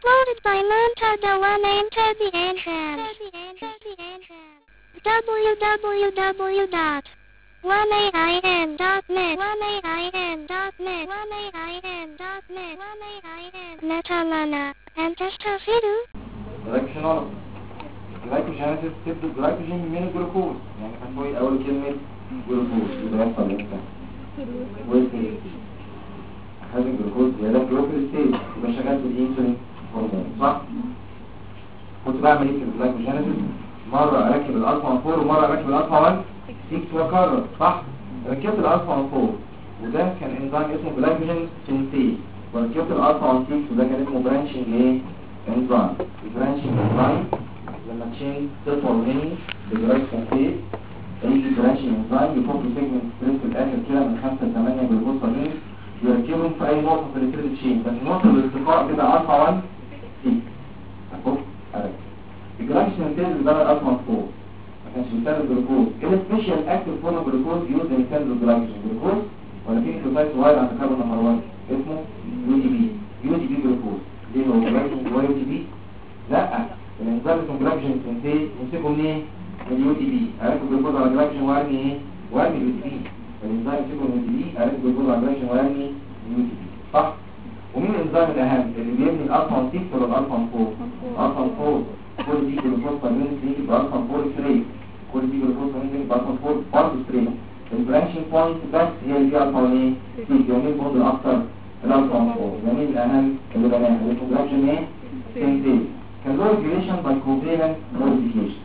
Uploaded by Montada One Enter the Entrance. www.1ain.net Metalana and Testafidu. glycogenesis تبدو glycogen من الجلوكوز يعني هنقول اول كلمه جلوكوز يبقى يحصل امتى ويصل هذا الجلوكوز ده جلوكوز ستيج يبقى شغال في الانسولين هرمون صح. كنت بعمل ايه في الجلايكوجينيسيس؟ مره اركب الالفا 4 ومره اركب الالفا 1 6 واكرر صح. ركبت الالفا 4 وده كان انزيم اسمه جلايكوجين سينثيز، وركبت الالفا 1 6 وده كان اسمه برانشنج ايه انزيم. البرانشنج انزيم لما تشين تطول مني بالجلايكوجين سينثيز يجي برانشنج انزيم يفك سيجمنت ستريس في الاخر كده من 5 ل 8 بالبوصلين يركبهم في اي نقطه في الكريد تشين، بس نقطه الالتقاء كده الفا 1 6 اهو اركب الجلايكوجين سينثيز اللي بقى الالفا 4 ما كانش بيستخدم جلوكوز. ايه السبيشال اكتيف فورم جلوكوز يوز ان يستخدم الجلايكوجين جلوكوز ولا في نيوكليوتايد صغير عند كربون نمبر 1 اسمه يو دي بي. يو دي بي جلوكوز ليه هو جلايكوجين جوه يو دي بي؟ لا الانزيم اسمه جلايكوجين سينثيز يمسكه منين؟ من اليو دي بي. اركب جلوكوز على جلايكوجين وارمي ايه؟ وارمي اليو دي بي. الانزيم يمسكه من اليو دي بي اركب جلوكوز على جلايكوجين وارمي اليو دي بي صح. ومين الانزيم الاهم اللي بيبني الالفا 6 ولا الالفا 4؟ الالفا 4 كل دي جلوكوز فرمين تيجي بالالفا 4 ستريت، كل دي جلوكوز فرمين تيجي بالالفا 4 برضه ستريت. البرانشنج بوينت بس هي اللي فيها الفا 1 في جميع بوند الاكثر الالفا 4 جميع الاهم اللي بناها الجلايكوجين ايه سينثيز كان له ريجوليشن باي كوفالنت موديفيكيشن.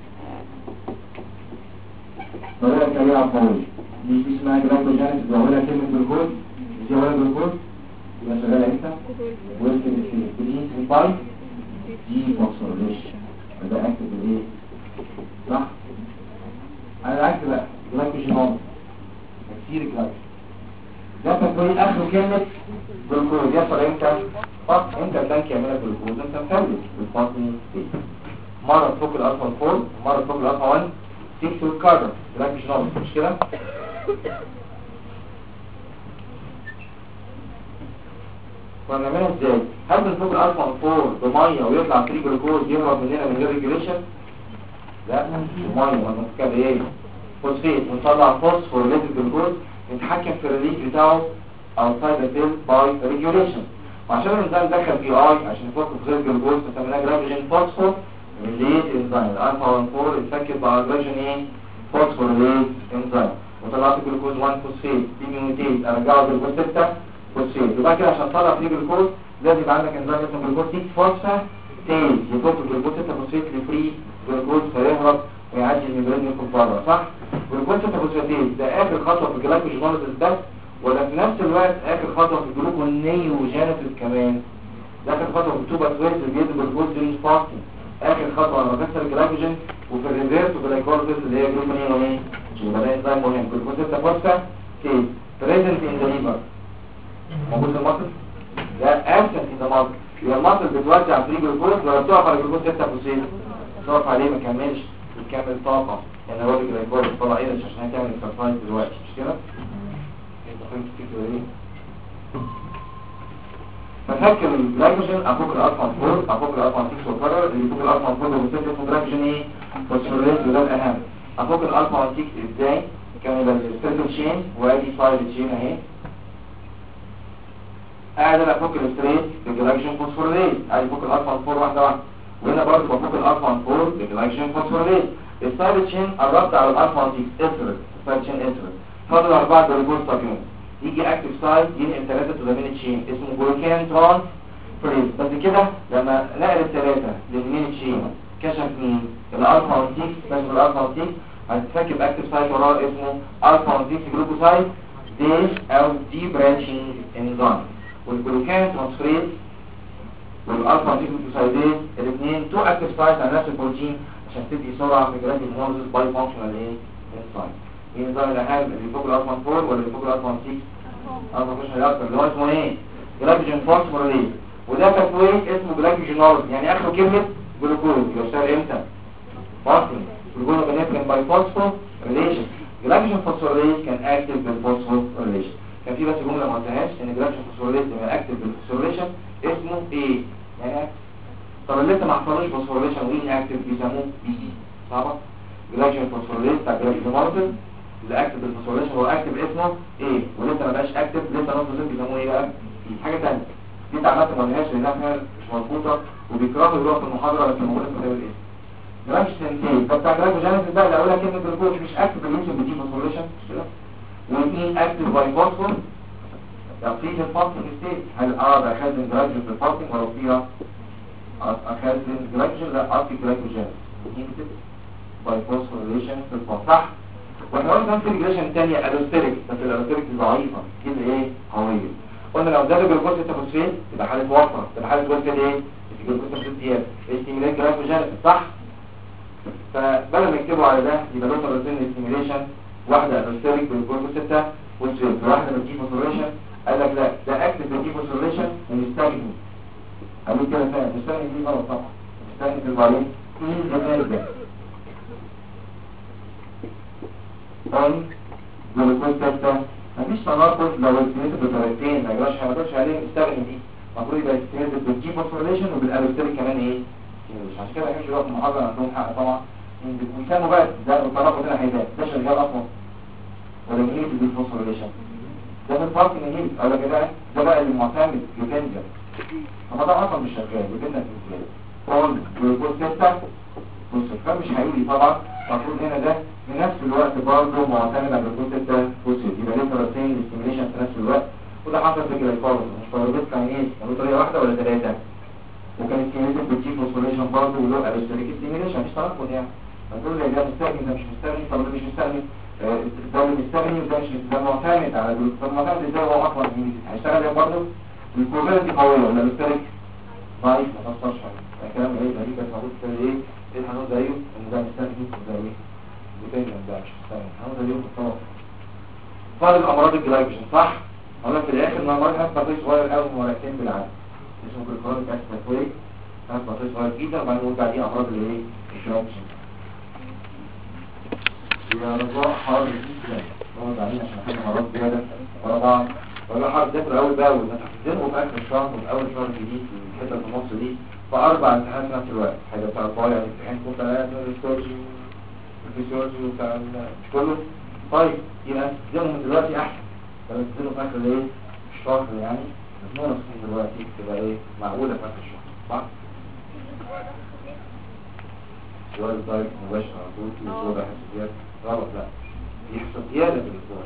طريقه سريعه قويه دي اسمها جلايكوجينيسيس. بقولها كلمه جلوكوز دي ولا جلوكوز يبقى شغاله امتى؟ ويلكم الانسولين باي دي فوسفوريليشن ده اكتب الايه صح. على العكس بقى جلايكوجينوز كتير جلايكوجين ده تكوين اخر كلمه جلوكوز يحصل امتى؟ صح انت البنك يعملها جلوكوز انت مفلس بالفاصل دي مره تفك الالفا 4 مره تفك الالفا 1 6 وتكرر جلايكوجينوز مش كده؟ فنعملها ازاي؟ هل بنفك الالفا 4 بميه ويطلع فري جلوكوز يهرب مننا من غير ريجوليشن؟ لا بميه ولا بنفكها بايه؟ فوسفيت ونطلع فوسفوريليتد جلوكوز نتحكم في الريليز بتاعه outside the cell by regulation. وعشان الانزيم دخل في اي عشان يفك في غير جلوكوز فسميناه جلايكوجين فوسفور ريليز انزيم. الالفا 1 4 اتفكت بجلايكوجين ايه؟ فوسفوريليز انزيم وطلعت جلوكوز 1 فوسفيت ديميوتيت ارجعه جلوكوز 6 فوسفيت. يبقى كده عشان تطلع فري جلوكوز لازم يبقى عندك انزيم اسمه جلوكوز 6 فوسفاتيز يفك جلوكوز 6 فوسفيت لفري جلوكوز فيهرب ويعدي الميمبرين يدخل بره صح. جلوكوز 6 فوسفاتيز ده اخر خطوه في الجلايكوجينيسيس بس ولا في نفس الوقت اخر خطوه في الجلوكونيوجينيسيس كمان؟ ده اخر خطوه في التوبا سويس اللي بيدي جلوكوز ديورينج فاستنج. اخر خطوه لما بكسر الجلايكوجين وفي الريفيرس وجلايكوليسيس اللي هي جلوكونيوجينيسيس يبقى ده انزيم مهم. جلوكوز 6 فوسفاتيز بريزنت ان ذا ليفر موجود في المصل ده ابسنت ان ذا مصل. يبقى المصل بتوزع فري جلوكوز ولا بتقف على جلوكوز 6 فوسفاتيز؟ تقف عليه ما كملش بتكمل طاقه يعني هو الجلايكوليسيس طلع ايه عشان هتعمل اكسرسايز دلوقتي مش كده؟ ففكر الجلايكوجين افك الالفا 4 افك الالفا 6 وكرر اللي يفك الالفا 4 وبالتالي اسمه جلايكوجين ايه؟ فوسفوريليز وده الاهم. افك الالفا 6 ازاي؟ كان يبقى الستيرل تشين وادي فايل تشين اهي قاعد انا افك الستريت بالجلايكوجين فوسفوريليز قاعد يفك الالفا 4 واحده واحده وهنا برضه بفك الالفا 4 بالجلايكوجين فوسفوريليز. الستيرل تشين قربت على الالفا 6 اسرد الستيرل تشين اسرد فاضل 4 جلوكوز تابيون يجي اكتف سايت ينقل 3 تو ذا مين تشين اسمه جلوكان ترانسفيريز. بس كده لما نقل الثلاثه للمين تشين كشف مين؟ الالفا 6 كشف الالفا 6 هتتفك باكتف سايت وراه اسمه الفا 6 جلوكوسايد ديش او دي برانشنج انزيم. والجلوكان ترانسفيريز والالفا 6 جلوكوسايديز الاثنين تو اكتف سايت على نفس البروتين عشان تدي سرعه في جراد المونوزس باي فانكشنال ايه؟ انزيم. مين النظام الاهم اللي يفوق الالفا 4 ولا اللي يفوق الالفا 6؟ الفا مش هيأثر اللي هو اسمه ايه؟ جلايكوجين فوسفوريليز وده تكوين اسمه جلايكوجينوز يعني اخره كلمه جلوكوز يشتغل امتى؟ فاصل الجلوكوز كان باي فوسفوريليشن. جلايكوجين فوسفوريليز كان اكتف بالفوسفوريليشن. كان في بس جمله ما قلتهاش ان جلايكوجين فوسفوريليز لما اكتف بالفوسفوريليشن اسمه ايه؟ يعني طب اللي لسه ما حصلوش فوسفوريليشن وين اكتف بيسموه بي اي صعبه جلايكوجين فوسفوريليز بتاع جلايكوجين اللي اكتف بالفوسفوريليشن هو اكتف اسمه ايه ولسه ما بقاش اكتف لسه نص زيت بيسموه ايه بقى حاجه ثانيه دي تعليمات ما لهاش لانها مش مظبوطه وبيكرهوا يروحوا في المحاضره بس موجوده في كتاب الاسم جلايكوجين سنتين ده بتاع جلايكوجين بقى اللي اولها كلمه جلوكوز مش اكتف بالانسولين بيدي فوسفوريليشن كده وين اكتف باي فوسفور لو في الفاستنج ستيت هل ده خازن جلايكوجين في الفاستنج ولا فيها خازن جلايكوجين لا اصلي جلايكوجين باي فوسفوريليشن في الفاست صح واحنا قلنا نفس الجلايكوجين الثانيه الوستيريك بس الوستيريك ضعيفه دي اللي ايه قويه قلنا لو زاد الجلوكوز التفوسفين يبقى حاله وفره تبقى حاله وفره ايه الجلوكوز التفوسفين استيميليت جلايكوجين صح فبدل ما يكتبوا على ده يبقى لوتر روتين استيميليشن واحده الوستيريك بالجلوكوز 6 والسويت واحده بتجيب فوسفوريليشن قال لك لا ده اكتف بتجيب فوسفوريليشن ونستخدم قالوا كده فعلا نستخدم دي غلط طبعا نستخدم في البعدين ايه ده طيب جلوكوز 6 مفيش تناقض لو استميت بطريقتين ما يجراش ما تقولش عليه استخدم دي المفروض يبقى استميت بالجي فوسفوريليشن وبالالوستيريك كمان ايه عشان كده مش وقت المحاضره عندهم حق طبعا ويسموا بقى ده التناقض هنا هيبان ده شغال اصلا ولا مين بالفوسفوريليشن ده في الفرق نهيب او كده ده بقى اللي معتمد جلوكوز هو ده اصلا مش شغال جلوكوز ازاي طول جلوكوز 6 فوسفور مش هيقولي طبعا المفروض هنا ده في نفس الوقت برضه معتمد على جلوكوز 6 فوسفور يبقى ليه طريقتين الاستيميليشن في نفس الوقت وده حصل في الجلايكوز مش طريقتين كان ايه كانوا طريقه واحده ولا ثلاثه وكان استيميليشن بالجي فوسفوريليشن برضه وله الوستيريك استيميليشن مش تناقض يعني هتقول لي ده مستخدم ده مش مستخدم طب ده مش مستخدم ده اللي مستخدم وده مش ده معتمد على جلوكوز طب معتمد ازاي هو اصلا هيشتغل ايه برضه الكوفالنتي قويه ولا الوستيريك ضعيف ما تفسرش حاجه الكلام ايه غريب بس موجود كده ايه الحنوط زيه ان ده مستخدم وده ايه وتاني ده مش مستخدم الحنوط زيه بالطبع فاضل امراض الجلايكوجين صح اقول لك في الاخر ان المرض هيبقى صغير قوي ورقتين بالعدد اسمه جلوكوز اسيد هيبقى صغير جدا وبعدين نقول بعدين امراض اللي ايه الجلايكوجين يا رجاء حاضر جدا نقعد علينا عشان نحل مرات زياده ورا بعض ولا حاجه تذاكر اول باول هتحزنوا في اخر الشهر وفي اول شهر جديد في الحته في النص دي فاربع امتحانات في نفس الوقت حاجه بتاع الطوارئ يعني امتحان كل ثلاثه الهيستولوجي والفسيولوجي وبتاع مش كله طيب يبقى تحزنوا من دلوقتي احسن بس تحزنوا في اخر ايه الشهر يعني نص من دلوقتي تبقى ايه معقوله في اخر الشهر صح؟ سؤال دايركت مباشر على طول في الاسبوع ده حساسيات غلط لا يحصل زيادة في الاسبوع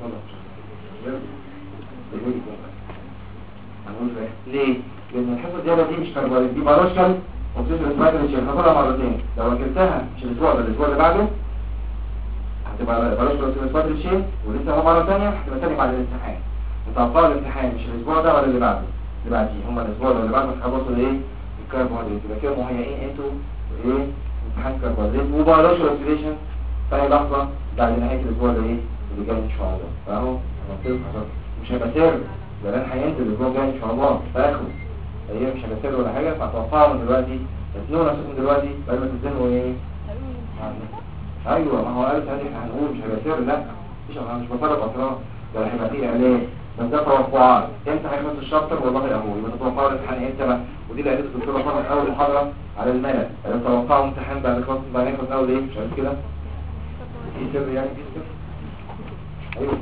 هنقول ليه؟ لان الحصة الزيادة دي مش كربونات دي باراشكال وبتصل الاسبوع مش هتاخدها مرتين لو اكلتها مش الاسبوع ده الاسبوع اللي بعده هتبقى باراشكال وبتصل الاسبوع الشيء ولسه هو مرة ثانية هتبقى ثاني بعد الامتحان متوقع الامتحان مش الاسبوع ده ولا اللي بعده اللي بعديه هما الاسبوع ده اللي بعده هتخلصوا ايه؟ الكربونات يبقى كده مهيئين انتوا ايه؟ امتحان كربونات وباراشكال اوكسيديشن ثاني لحظة بعد نهاية الأسبوع ده إيه اللي جاي إن شاء الله فأهو مش هيبقى سر لأن هينزل الأسبوع الجاي إن شاء الله فاخد هي مش هيبقى سر ولا حاجة فهتوقعوا من دلوقتي تسنوا نفسكم دلوقتي بعد ما تنزلوا إيه أيوة ما هو قالت هذه هنقول مش هيبقى سر لا مش بطلب أسرار ده هيبقى فيه إعلان بس ده توقعات امتى هيخلص الشابتر والله أهو يبقى تتوقعوا الامتحان امتى بقى ودي اللي قالت الدكتورة فرح أول محاضرة على الملل توقعوا امتحان بعد خلاص أول إيه مش عارف كده في سر يعني في سر ايوه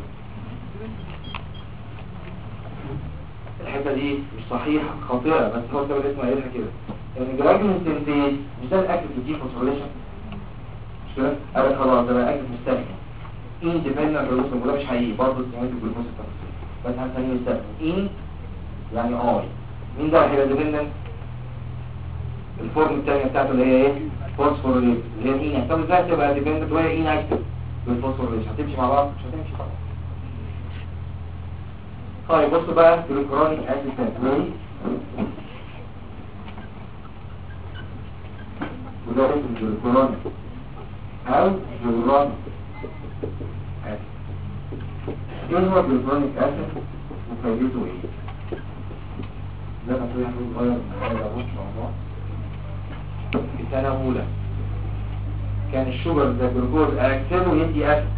الحته دي مش صحيحه خاطئه بس هو السبب اسمه قايلها كده ان الجلايكوجين سينثيز مش ده الاكل بيجيب فوسفوريليشن مش كده قال خلاص ده الاكل مستخدم اندبندنت جلوكوز وده مش حقيقي برضه استعمال الجلوكوز التفصيلي بس هنسميه مستخدم ان يعني مين ده هيبقى ديبندنت الفورم الثانيه بتاعته اللي هي ايه فوسفوريليز اللي هي الاين طب ازاي تبقى ديبندنت وهي اين اكتف بالفوسفوريليز هتمشي مع بعض مش هتمشي طبعا طيب بصوا بقى جلوكرونيك اسيد تاكلي وده اسم جلوكرونيك او جلورونيك اسيد ايه هو جلوكرونيك اسيد وفايدته ايه ده تصريح صغير من هذا ان شاء الله في سنة أولى كان الشوجر ده جلوكوز أكسله يدي أسيد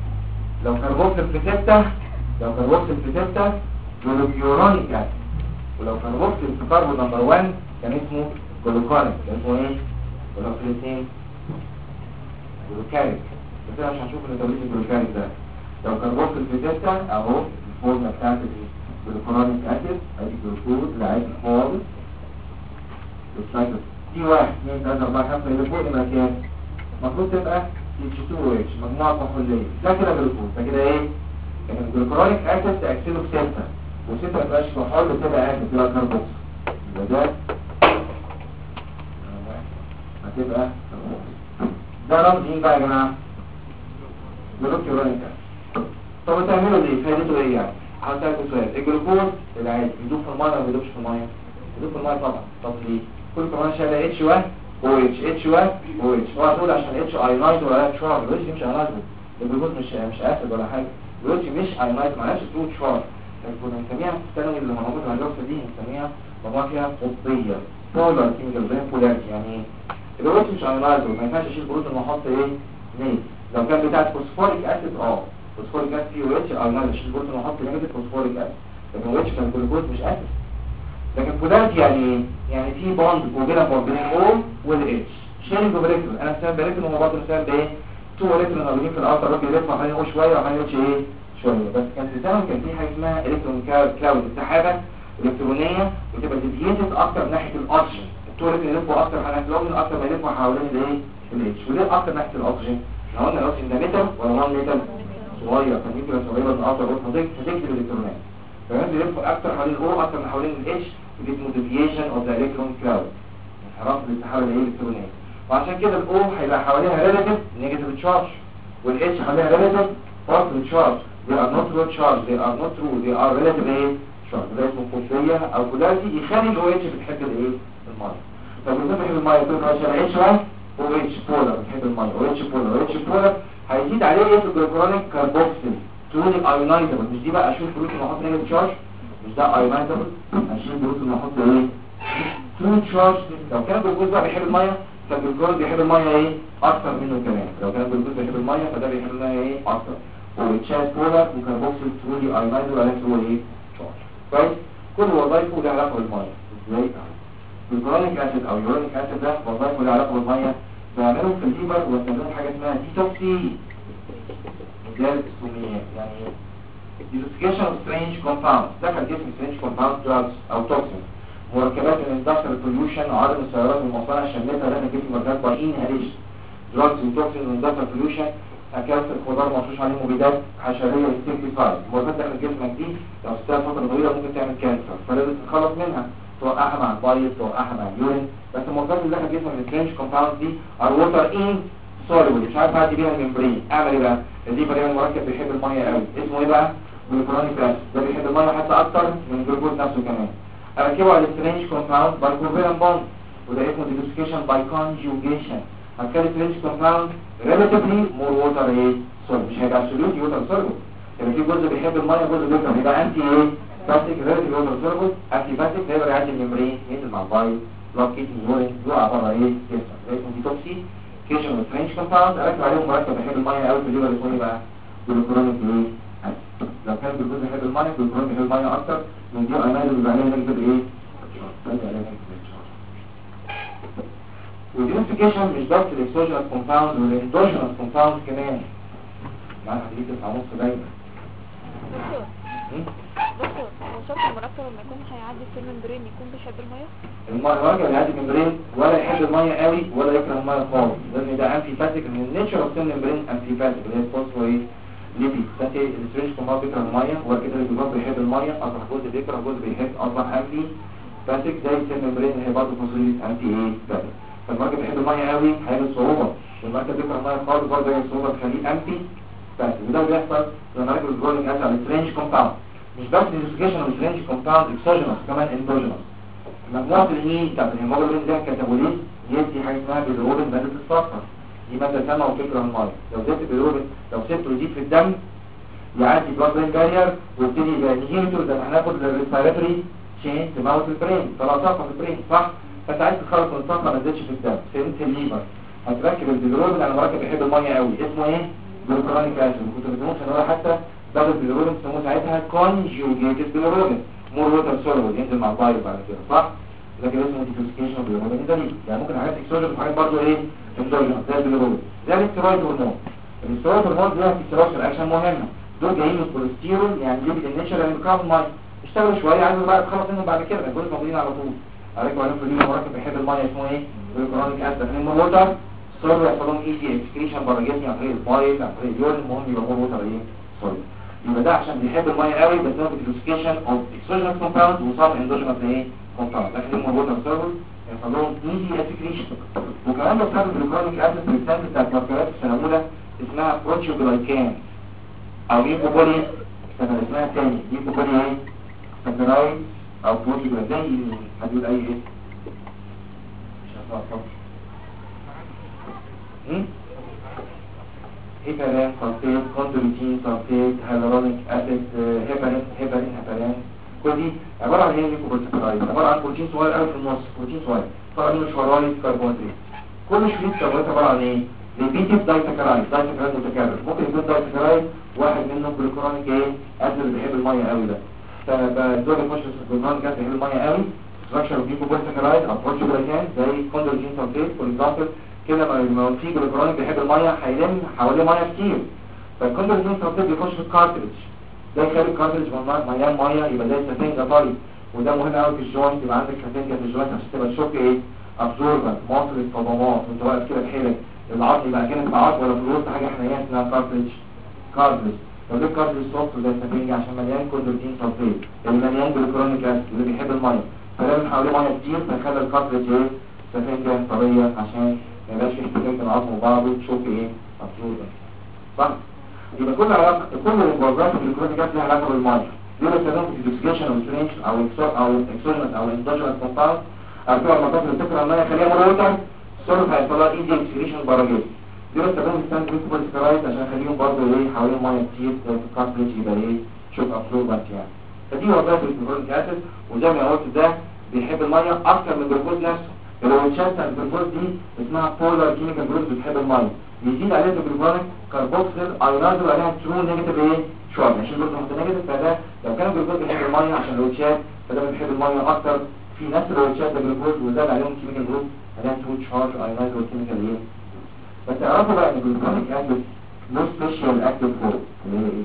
لو كان بوكسل في 6 جلوكيورونيك أسيد ولو كان وقت الكربون نمبر 1 كان اسمه جلوكونيك. كان اسمه ايه؟ ولو في الاثنين جلوكاريك. بس احنا مش هنشوف الميتابوليزم الجلوكاريك ده. لو كان وقت في 6 اهو الفورمه بتاعت الجلوكونيك اسيد ادي جلوكوز العادي خالص بالسايكل دي 1 2 3 4 5 اللي فوق المكان المفروض تبقى H2OH مجموعه كحوليه ده كده جلوكوز. ده كده ايه؟ لكن الجلوكونيك اسيد تاكسده في 6 و6 ما تبقاش كحول بتبقى اسيد تبقى كربوكس. يبقى ده هتبقى ده رمز مين بقى يا جماعه؟ جلوكونيك اسيد. طب تعملوا ليه؟ فايدته ايه يعني؟ هسألكوا سؤال. الجلوكوز العادي بيدوب في الميه ولا ما بيدوبش في الميه؟ بيدوب في الميه طبعا. طب ليه؟ كل كمان شايله H1 OH H1 OH. هو هتقول عشان H ايونايز ولا تشارج. الوش مش ايونايز. الجلوكوز مش اسيد ولا حاجه. الوش مش ايونايز معناش ترو تشارج. كنا بنسميها في الثانوي اللي موجوده على اللوكسه دي بنسميها مجموعه فيها قطبيه. بولار كيميكال زي بولاريتي يعني ايه؟ الوش مش ايونايز ما ينفعش اشيل بروتون واحط ايه؟ نيت. لو كان بتاع فوسفوريك اسيد فوسفوريك اسيد فيه OH ايونايز اشيل بروتون واحط نيجاتيف فوسفوريك اسيد. لكن OH كان الجلوكوز مش اسيد. لكن بولاريتي يعني ايه؟ يعني في بوند كوفالنت بين O والH. شيلنج اوف الكترون. انا مثال بريكتون وهو برضه مثال بايه؟ 2 الكترون موجودين في الاوتر روك يلفوا حوالين O شويه وحوالين H ايه؟ شويه. بس كان في زمان كان في حاجه اسمها الكترون كلاود سحابه الكترونيه وتبقى ديفييتد اكتر ناحيه الاكسجين. التو الكترون يلفوا اكتر حوالين الاكسجين اكتر ما يلفوا حوالين الايه؟ الH. وليه اكتر ناحيه الاكسجين؟ احنا قلنا الاكسجين ده ميتال ولا نون ميتال؟ صغير. كان يمكن صغيره من الاوتر روك هتكتب الالكترونات. فالناس بيلفوا اكتر حوالين O اكتر من حوالين الH. دي اسمه deviation of the electron cloud. انحراف للسحابه الالكترونيه. وعشان كده الاو هيبقى حواليها ريلاتيف نيجاتيف تشارج والاتش حواليها ريلاتيف بوزيتيف تشارج. they are not true charge they are not true they are relative ايه charge. ده اسمه قطبيه او بولاريتي يخلي الاو اتش بتحب الايه الميه. طب لو بتحب الميه تقول عشان اتش 1 او اتش بولار بتحب الميه او اتش بولار او اتش بولار هيزيد عليه ايه في الجلوكورونيك كاربوكسيل تقولي ايونايزبل. مش دي بقى اشوف بروتين واحط نيجاتيف تشارج مش ده ايونايزبل. اشيل بروتين واحط ايه ترو تشارج. لو كان الجلوكوز بقى بيحب الميه فالجلوكوز بيحب الميه ايه اكتر منه كمان. لو كان الجلوكوز بيحب الميه فده بيحب الميه ايه اكتر. وتشارج بولار وكاربوكسيل ترولي ايونايزبل على ترو ايه تشارج. كويس. كل وظائفه له علاقه بالميه. ازاي؟ الجلوكونيك اسيد او يورونيك اسيد ده وظائفه له علاقه بالميه. بيعملوا في الليبر ويستخدموا حاجه اسمها ديتوكسي ازاله السميات يعني detoxification of strange compounds. ده كان جسم strange compounds drugs او toxins. مركبات من industrial pollution عدم السيارات والمصانع شمتها داخل جسم مركبات by inhalation. drugs وtoxins من industrial pollution اكلت الخضار مرشوش عليه مبيدات حشريه insecticides. مركبات داخل جسمك دي لو سبتها فتره طويله ممكن تعمل كانسر فلازم تتخلص منها توقعها مع البايض توقعها مع اليورين. بس المركبات اللي داخل جسمك من strange compounds دي are water insoluble مش عارف اعدي بيها الممبرين. اعمل ايه بقى؟ الليفر يعمل مركب بيحب الميه قوي اسمه ايه بقى؟ جلوكونيك اسيد. ده بيحب الميه حتى اكتر من الجلوكوز نفسه كمان. اركبه على السترينج كومباوند باي كوفالنت بوند وده اسمه ديتوكسيفيكيشن باي كونجوجيشن. هتخلي السترينج كومباوند ريلاتيفلي مور ووتر ايه سوليد. مش هيبقى ابسوليوتلي ووتر سوليد. يعني في جزء بيحب الميه جزء بيكره يبقى انتي ايه باسيك ريلاتيفلي ووتر سوليد. انتي باسيك هيقدر يعدي الممبرين ينزل مع البايض بلوك كيدني يورين يقع بره ايه جسمك. ده اسمه ديتوكسيفيكيشن اوف سترينج كومباوند. اركب عليهم مركب بيحب الميه قوي في الليفر اسمه ايه بقى؟ جلوكونيك ايه. لو كان الجلوكوز بيحب الميه الجلوكوز بيحب الميه اكتر من دي ايونايز اللي عليها نيجاتيف ايه والدينوسيفيكيشن مش بس الاكسوجينس كومباوند والاندوجينس كومباوند كمان. معاك حديث 9.5 دايما. دكتور هو شرط المركب لما يكون هيعدي في الممبرين يكون بيحب الميه؟ المركب اللي هيعدي الممبرين ولا يحب الميه قوي ولا يكره الميه خالص. لان ده انتي فاتيك من النيتشر اوف الممبرين انتي فاتيك اللي هي الفوسفوريت ليبي. فانتي السترينج كومباوند بيكره الميه وكده الجلوكوز بيحب الميه اصبح جزء بيكره جزء بيحب اصبح انتي فاتيك زي السيل ممبرين اللي هي برضه فوسفوريت انتي ايه فاتيك. فالمركب بيحب الميه قوي هيعمل صعوبه والمركب بيكره الميه خالص برضه هيعمل صعوبه تخليه انتي فاتيك. وده بيحصل لما نركب الجلوكوز اسيد على السترينج كومباوند. مش بس ديسوسيشن اوف سترينج كومباوند اكسوجينس كمان اندوجينس. مجموعه الهيم بتاعت الهيموجلوبين ده كاتابوليز يدي حاجه اسمها بالروبين ماده الصفر. دي ماده سامه وتكره الميه. لو زدت بالروبين لو سبته يزيد في الدم يعدي بلاد برين بارير ويبتدي يبقى انهيبيتور. ده هناخد الريسبيراتوري تشين تموت البرين طلع طاقه في البرين صح. فانت عايز تخلص من الطاقه ما تزيدش في الدم فهمت الليفر. هتركب البيلروبين على مركب بيحب الميه قوي اسمه ايه؟ جلوكونيك اسيد. كنت بتقول ان هو حتى بدل البيلروبين بيسموه ساعتها كونجوجيتد بيلروبين مور ووتر سوليبل ينزل مع البايو بعد كده صح؟ لكن اسمه ديتوكسيكيشن بالهرمون ده ليه؟ يعني ممكن حاجات اكسوجين وحاجات برضه ايه؟ اندوجين زي البيليروبين زي الاستيرويد هرمون. الاستيرويد هرمون ليها فيسيولوجيكال اكشن مهمه، دول جايين من الكوليسترول يعني ليبيد النيتشر يعني بيكرهوا الميه، اشتغلوا شويه عايزوا بقى تخلص منهم بعد كده الجلوكوز موجودين على طول. عليكم عليكم في مركب بيحب الميه اسمه ايه؟ جلوكونيك اسيد لكن مور ووتر سوليبل يحصل لهم ايزي اكسكريشن بره الجسم عن طريق البايل عن طريق اليورين، المهم يبقى مور ووتر ايه؟ سوليبل. يبقى ده عشان بيحب الميه قوي بس هو ديتوكسيكيشن اوف اكسوجينس كومباوند وصار اندوجينس ايه؟ كومباوند لكن مور ووتر سوليبل يحصل لهم ايزي اكسكريشن. وكمان بيستخدم الجلوكونيك اسيد في الريسيرش بتاعت ماركرات السنه الاولى اسمها بروتيوجلايكان او ليكوبولي اسمها تاني ليكوبولي ايه؟ سكرايد او بروتيوجلايكان زي هتقول اي ايه؟ مش هتعرف هيبرين سلفيت كوندروتين سلفيت هيالورونيك اسيد هيبرين كل دي عباره عن ايه؟ ليكوبوليساكرايد عباره عن بروتين صغير قوي في النص، بروتين صغير طبعا منه شورايد كربوناتريت. كل شريط كربونات عباره عن ايه؟ ريبيتيف دايساكرايد متكرر، ممكن يكون دايساكرايد واحد منهم جلوكونيك ايه؟ اسيد اللي بيحب الميه قوي ده. فالدول يخش في الجلوكونيك اسيد بيحب الميه قوي ستراكشر اوف ليكوبوليساكرايد او بروتيوجلايكان زي كوندروتين سلفيت فور اكزامبل كده. ما في جلوكونيك بيحب الميه هيلم حواليه ميه كتير، فالكوندروتين سلفيت بيخش في الكارتريج ده يخلي الكارتريج مليان ميه يبقى زي سفنجه طري، وده مهم قوي في الجوينت يبقى عندك سفنجه في الجوينت عشان تبقى الشوك ايه؟ ابزوربنت مواصل الصدمات وانت واقف كده بحيلك العظم يبقى كانت عظم ولا في الوسط حاجه حنينه اسمها كارتريج. لو جبت كارتريج سوفت زي السفنجه عشان مليان كوندروتين سلفيت اللي مليان جلوكونيك اسيد اللي بيحب الميه فلازم حواليه ميه كتير فيخلي الكارتريج ايه؟ سفنجه طريه عشان ما يبقاش في احتكاك بين العظم وبعضه تشوف ايه؟ ابزوربنت صح؟ يبقى كل علاقه كل المبادرات في الجلوكونيك اسيد لها علاقه بالميه. دول بيستخدموا في ديتوكسيكيشن او سترينشن او اكسوجينس او اندوجينس كومباوند او بتوع المطاط اللي بتكره الميه خليها مور ووتر سولف هيحصل لها ايزي اكسكريشن بره الجسم. دول بيستخدموا في ستاند ليكوبوليساكرايد عشان يخليهم برضه ايه؟ حوالين ميه كتير زي في الكارتريج يبقى ايه؟ شوك ابزوربنت يعني. فدي وظائف الجلوكونيك اسيد وزي ما قلت ده بيحب الميه اكتر من الجلوكوز نفسه. الروتشات بتاعت الجلوكوز دي اسمها بولار كيميكال جروب بتحب الميه، بيزيد عليها الجلوكونيك كاربوكسيل ايونايزر عليها ترو نيجاتيف ايه؟ شويه عشان الجلوكوز نيجاتيف فده لو كان الجلوكوز بيحب الميه عشان الروتشات فده بيحب الميه اكتر في نفس الروتشات الجلوكوز وزاد عليهم كيميكال جروب عليها ترو تشارج ايونايزر كيميكال ايه؟ بس اعرفوا بقى ان الجلوكونيك اسيد له سبيشال اكتيف فورم اللي هي ايه؟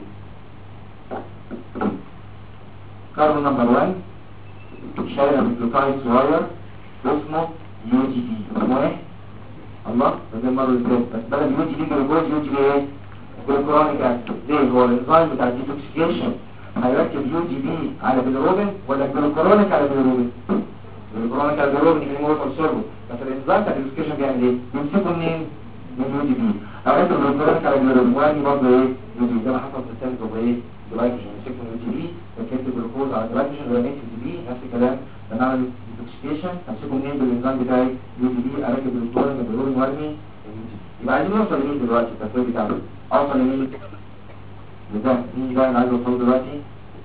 كاربون نمبر 1 شايله جلوكايد صغير اسمه يو جي بي اسمه ايه؟ الله ده المره اللي فاتت بس بدل يو جي بي جلوكوز يو جي بي ايه؟ جلوكونيك اسيد. ليه؟ هو الانزيم بتاع الديتوكسيكيشن هيركب يو جي بي على بيليروبين ولا جلوكونيك على بيليروبين؟ جلوكونيك على بيليروبين يخليه مور كونسيرفو بس الانزيم بتاع الديتوكسيكيشن بيعمل ايه؟ بيمسكه منين؟ من يو جي بي. او انت جلوكونيك على بيليروبين وادي برضه ايه؟ يو جي بي زي ما حصل في السيلز اوف ايه؟ جلايكوجين مسكت من يو جي بي ركبت جلوكوز على جلايكوجين ورميت يو جي بي نفس الكلام لما اعمل ديتوكسيكيشن همسكه منين بالانزيم بتاعي يو جي بي اركب جلوكونيك بيليروبين وارمي يبقى عايزين نوصل لمين دلوقتي التفسير بتاعنا؟ اوصل لمين؟ لده مين بقى انا عايز اوصله دلوقتي؟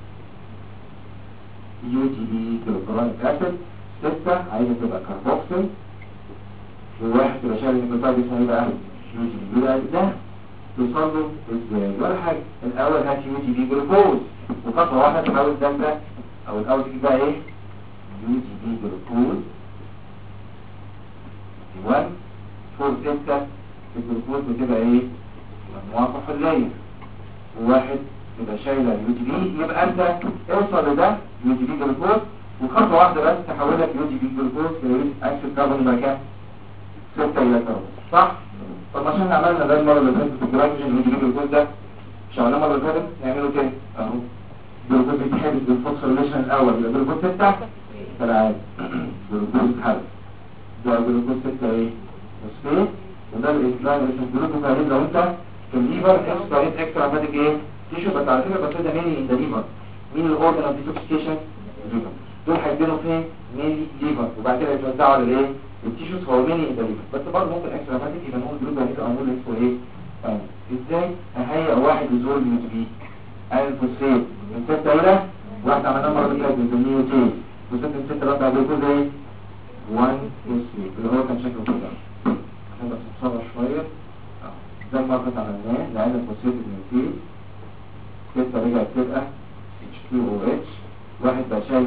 يو جي بي جلوكونيك اسيد 6 عايزه تبقى كاربوكسيل وواحد تبقى شايل النيكوتايد اسمه ايه بقى؟ يو جي بي. يبقى ده توصل له ازاي؟ ولا حاجه الاول هات يو جي بي جلوكوز وخطوه واحده تحاول ده او الاول تجيب بقى ايه؟ يو جي بي جلوكوز 1 4 6 الجلوكوز بتبقى ايه؟ مجموعة كحولية وواحد يبقى شايلة يو جي بي يبقى انت اوصل لده يو جي بي جلوكوز وخطوة واحدة بس تحولك يو جي بي جلوكوز لريس اكسل كاربون يبقى كام؟ 6 الى كاربون صح؟ طب عشان عملنا ده المرة اللي فاتت في الجلايكوجين يو جي بي جلوكوز ده مش عملناه المرة اللي فاتت نعمله تاني اهو جلوكوز بيتحبس بالفوسفوريليشن الاول يبقى جلوكوز 6 فالعادي جلوكوز اتحبس ده جلوكوز 6 ايه؟ فوسفيت وده الانزيم اللي اسمه جلوكوكاريد لو انت في الليفر اكسترا فاتيك ايه؟ تيشو بس على فكره بس ده ميني ان ذا ليفر. مين الاورجن اوف ديتوكسيكيشن؟ الليفر. دول هيدينوا فين؟ ميني ليفر وبعد كده يتوزعوا على الايه؟ التيشوز هو ميني ان ذا ليفر بس برضه ممكن اكسترا فاتيك يبقى نقول جلوكوكاريد او نقول اسمه ايه؟ ازاي؟ ههيئ واحد يزور اليو تي بي الفوسفيت من 6 الى واحد عملناه المره اللي فاتت بنسميه تي و6 من 6 بقى جلوكوز ايه؟ 1 فوسفيت اللي هو كان شكله كده عشان بس نتصور شوية زي ما كنت عملناه لعين الفوسفيت المنتين 6 رجعت تبقى H2OH واحد بقى شايل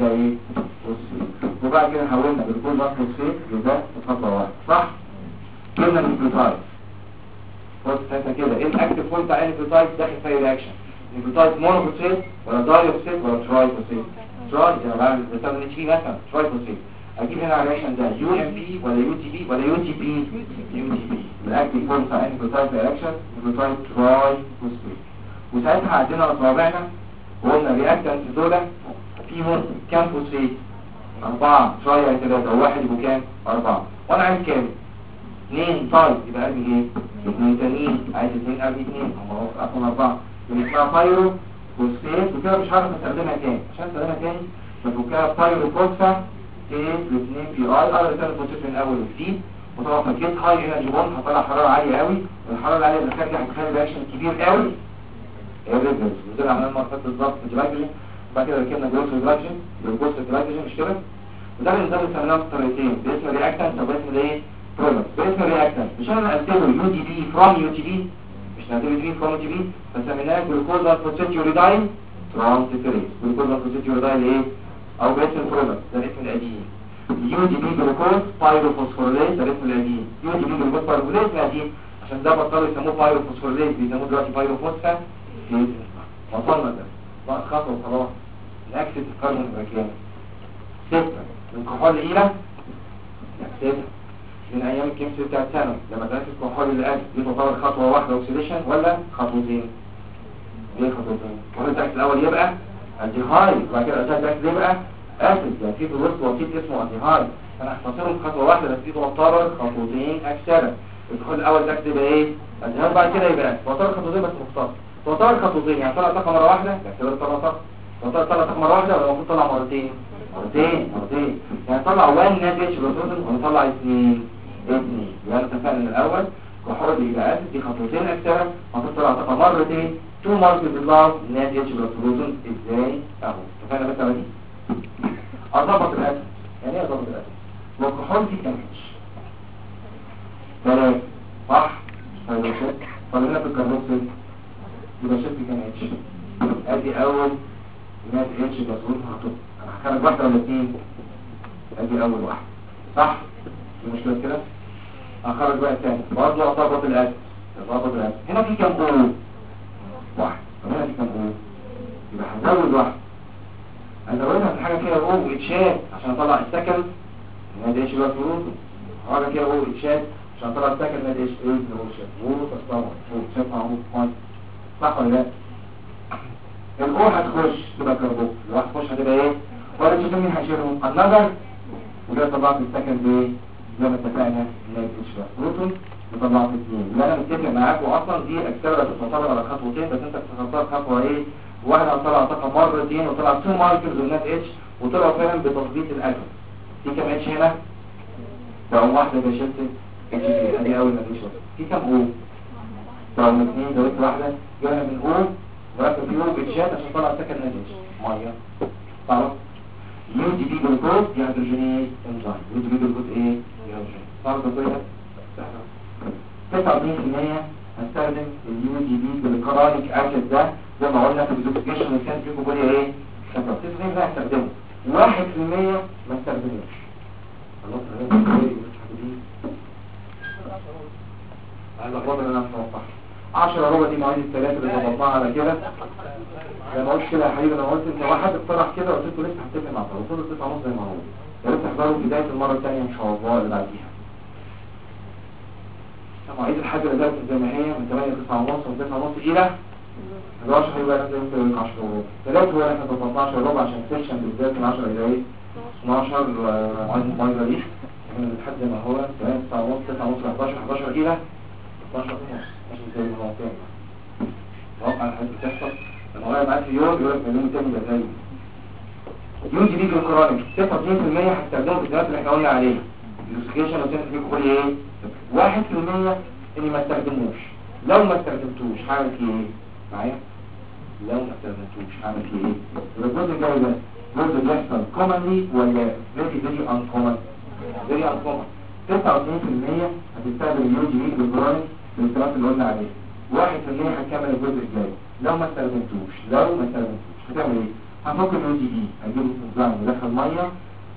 فوسفات يبقى خطوه واحده صح. قلنا النيوكليوتايد بص ساعتها كده ايه الاكتيف فورم بتاع النيوكليوتايد داخل في رياكشن؟ نيوكليوتايد مونوفوسفات ولا دايوفوسفات ولا ترايفوسفات؟ تراي يعني بعمل بستخدم اتش بي مثلا ترايفوسفات. اجيب هنا على الرياكشن ده يو ام بي ولا يو تي بي ولا يو تي بي؟ يو تي بي. الاكتيف فورم بتاع النيوكليوتايد رياكشن نيوكليوتايد ترايفوسفات. وساعتها عدينا على صوابعنا وقلنا رياكتنت دول فيهم كام فوسفات؟ 4 تراي 3 وواحد يبقوا كام؟ 4. وانا عايز كام؟ 2 طيب يبقى قلبي ايه؟ 2 تانيين عايز 2 قلبي 2 هم اصلا 4 اللي اسمها بايرو فوسفات وكده مش عارف استخدمها تاني عشان استخدمها تاني بفكها بايرو فوسفا ايه 2 بي اي ار ثلاث فوسفات من اول وجديد. وطبعا فكيت هاي انرجي بوند هطلع حراره عاليه قوي والحراره العاليه اللي خارجه هتخلي رياكشن كبير قوي الريفرس ودول عملنا المره اللي فاتت بالظبط الجلايكوجين. بعد كده ركبنا جلوكوز الجلايكوجين مش كده؟ وده اللي نظام استعملناه بطريقتين باسم رياكتنت او باسم ايه؟ برودكت. باسم رياكتنت مش انا قلت له يو دي بي فروم يو تي بي مش نعتبر يو دي بي فروم يو تي بي فسميناه جلوكوز فوسفات يوريداين ترانسفيريز. جلوكوز فوسفات يوريداين ايه؟ او باسم البرودكت ده الاسم القديم. يو دي بي جلوكوز بايروفوسفوريليز ده الاسم القديم. يو دي بي جلوكوز بايروفوسفوريليز القديم عشان ده بطلوا يسموه بايروفوسفوريليز بيسموه دلوقتي بايروفوسفا. وصلنا ده بقى خطوه خلاص. الاكسد الكربون يبقى كام؟ 6 من كحول الى اكسده من ايام الكيمستري بتاعت ثانوي لما درست الكحول الاسيد دي تعتبر خطوه واحده اوكسيديشن ولا خطوتين؟ ليه خطوتين؟ الكحول الاسيد الاول يبقى الديهايد وبعد كده الاسيد الاسيد يبقى اسيد يعني في الوسط وسيط اسمه الديهايد. انا هختصرهم في خطوه واحده بس دي تعتبر خطوتين اكسده. الكحول الاول ده يبقى ايه؟ الديهايد بعد كده يبقى تعتبر خطوتين بس مختصر. تعتبر خطوتين يعني طلع طاقه مره واحده كده طلع طاقه. تعتبر طلع طاقه مره واحده ولا المفروض طلع مرتين؟ مرتين يعني طلع 1 ناتج بروتون ونطلع 2 يعني اتفقنا من الاول كحول يبقى اسيد دي خطوتين اكسده هتطلع طاقه مرتين 2 ماركس بيطلعوا ناتج بروتون ازاي اهو اتفقنا بس على دي. اضبط الاسيد يعني ايه اضبط الاسيد؟ والكحول دي كام اتش؟ 3 صح؟ طب هنا في الكربوكسيل يبقى شفت كام اتش؟ ادي اول نات اتش بروتون هحطه انا هخرج واحده ولا 2؟ ادي اول واحده صح؟ دي مشكله كده. هخرج بقى الثاني برضه اضبط الاسيد هنا في كام او؟ واحد. طب هنا في كام او؟ يبقى هزود واحده هزودها في حاجه فيها او اتشات عشان اطلع السكند نات اتش بروتون حاجه فيها او اتشات عشان اطلع السكند نات اتش ايه بروتون تصور معروف صح ولا لا؟ الاو هتخش تبقى كربوكسيل لو هتخش هتبقى ايه؟ ولا تشوف مين هيشيلهم؟ النظر وده طلعت السكند ايه؟ زي ما اتفقنا ناتج بروتون وطلعت 2. اللي انا متفق معاكم اصلا دي اكسده تعتبر على خطوتين بس انت افتكرتها خطوه ايه؟ واحده طلع طاقه مرتين وطلع 2 ماركرز والنات اتش وطلعوا فعلا بتظبيط الاتوم. في كام اتش هنا؟ لو واحده ده شلت اتش بي ادي اول نتيجه. في كام او؟ لو 2 زودت واحده جايه من او وركب فيه اتشات عشان طلع سكن ناتج ميه تعرف يو دي بي جلوكوز دي هيدروجينيز انزيم. يو دي بي جلوكوز ايه؟ هيدروجين تعرف كده 99% هستخدم اليو دي بي جلوكرونيك اسيد ده زي ما قلنا في الدوكسيشن والسنت فيكم بقول ايه 99% هستخدمه 1% ما استخدموش. خلاص انا اللخبطه اللي انا متوقعها 10 ربع دي مواعيد الثلاثه اللي ضبطناها على كده. زي ما قلت كده يا حبيبي انا قلت انت واحد اقترح كده وقلت له لسه هتفق مع قلت له 9 ونص زي ما هو يا ريت تحضروا بدايه المره الثانيه ان شاء الله اللي بعديها. مواعيد الحاجه اللي زادت زي ما هي من 8 ل 9 ونص و 9 ونص الى 11 هيبقى زي ما قلت 10 وربع. ثلاثه هو احنا ضبطنا 10 ربع عشان السيشن بالذات من 10 الى ايه 12 مواعيد الموبايل دي لحد ما هو 8 9 ونص 9 ونص 11 الى 12 ونص عشان زي ما هو تاني واقع الحاجات بتحصل لما هو معاك في يوم يقول لك مليون تاني ده زي يو دي بي جلوكرونيك 96% هستخدمه في الدراسه اللي احنا قلنا عليها الدوكسيشن والسنت فيكم كل ايه 1% اني ما استخدموش. لو ما استخدمتوش هعمل فيه ايه معايا؟ لو ما استخدمتوش هعمل فيه ايه؟ الجزء الجاي ده جزء بيحصل commonly ولا very uncommon؟ very uncommon. 99% هتستخدم اليو دي بي جلوكرونيك في الدراسه اللي قلنا عليها 1% هتكمل الجزء الجاي. لو ما استخدمتوش هتعمل ايه؟ هفك اليو دي بي هجيب انزيم ودخل ميه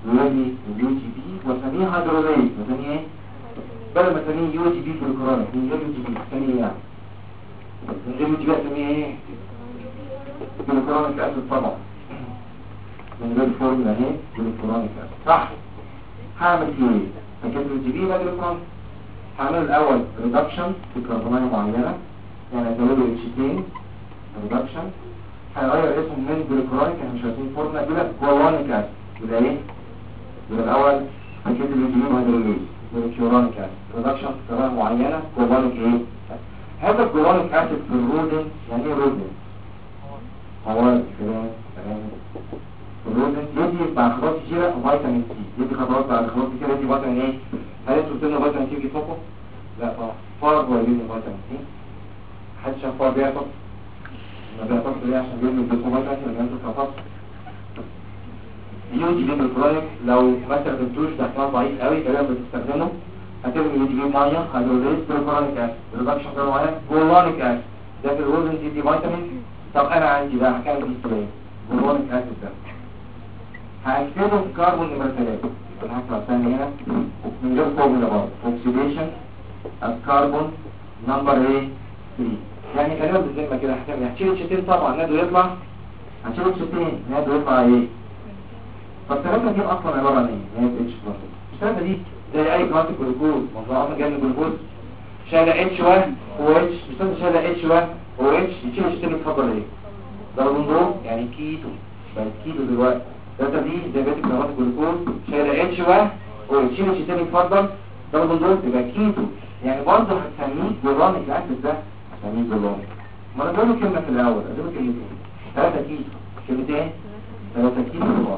ويقول لي اليو جي بي واسميه هيدروليز، واسميه ايه؟ بدل ما اسميه يو جي بي جلوكورونيك من غير يو جي بي اسميه ايه يعني؟ من غير يو جي بي اسميه ايه؟ جلوكورونيك اسيد طبعا، من غير فورمولا اهي جلوكورونيك اسيد صح. هعمل فيه ايه؟ فكده اليو جي بي يبقى جلوكورونيك. هعمل الاول ريدكشن في كربونايه معينه، يعني ازود له اتشتين ريدكشن، هيغير اسمه من جلوكورونيك، احنا مش عايزين فورمولا كده جلوكورونيك اسيد، يبقى ايه؟ يبقى الاول فكده اليو جي بي هيدروليز جلوكورونيك اسيد ريدكشن في كربونايه معينه جلوكورونيك ايه؟ هذا الجلوكورونيك اسيد في الرودن، يعني ايه رودن؟ هو الكلام تمام. الرودن يدي بعد خطوات كتيره فيتامين سي، يدي خطوات بعد خطوات كتيره يدي فيتامين ايه؟ هل انتوا قلتوا لنا فيتامين سي بيفوقه؟ لا طبعا. فرق هو يدي فيتامين سي. محدش شاف فرق بيعطس؟ ما بيعطس ليه؟ عشان بيدي فيتامين سي لما انتوا بتعطسوا. اليو جي بي بالكرونيك لو ما استخدمتوش ده احتمال ضعيف قوي، غالبا بتستخدمه هتبقى يو جي بي ميه هيدروليز بالكرونيك اسيد ريدكشن في معين جلوكورونيك اسيد، ده في الرودن يدي فيتامين. طب انا عندي بقى حكايه دي ازاي؟ جلوكورونيك اسيد ده هاكتبه في كربون نمرة 3، انا هكتب ثاني هنا من غير فورمولا برضه اوكسيديشن الكربون نمبر ايه 3، يعني كلمه بالذمه كده هتشيل اتشتين طبعا نادو يطلع، هتشيل اتشتين نادو يطلع ايه؟ فالثلاثه دي اصلا عباره عن ايه؟ هي اتش بلس. الثلاثه دي زي اي كلاسيك جلوكوز، موضوعاتنا جايه من الجلوكوز شايله اتش 1 و اتش، مش شايله اتش 1 و اتش، يشيل اتشتين يتفضل ايه؟ ضربون دول يعني كيتو، بقت كيتو دلوقتي. الثلاثه دي زي بقيه كلاسيك جلوكوز شايله اتش 1 و اتش، يشيل اتشتين يتفضل ضربون دول يبقى كيتو، يعني برضه هتسميه جلوكورونيك الاسيد ده هتسميه جلوكورونيك. ما انا بقول كلمه في الاول، اديله كلمتين 3 كيتو، كلمتين 3 كيتو جلوكورونيك.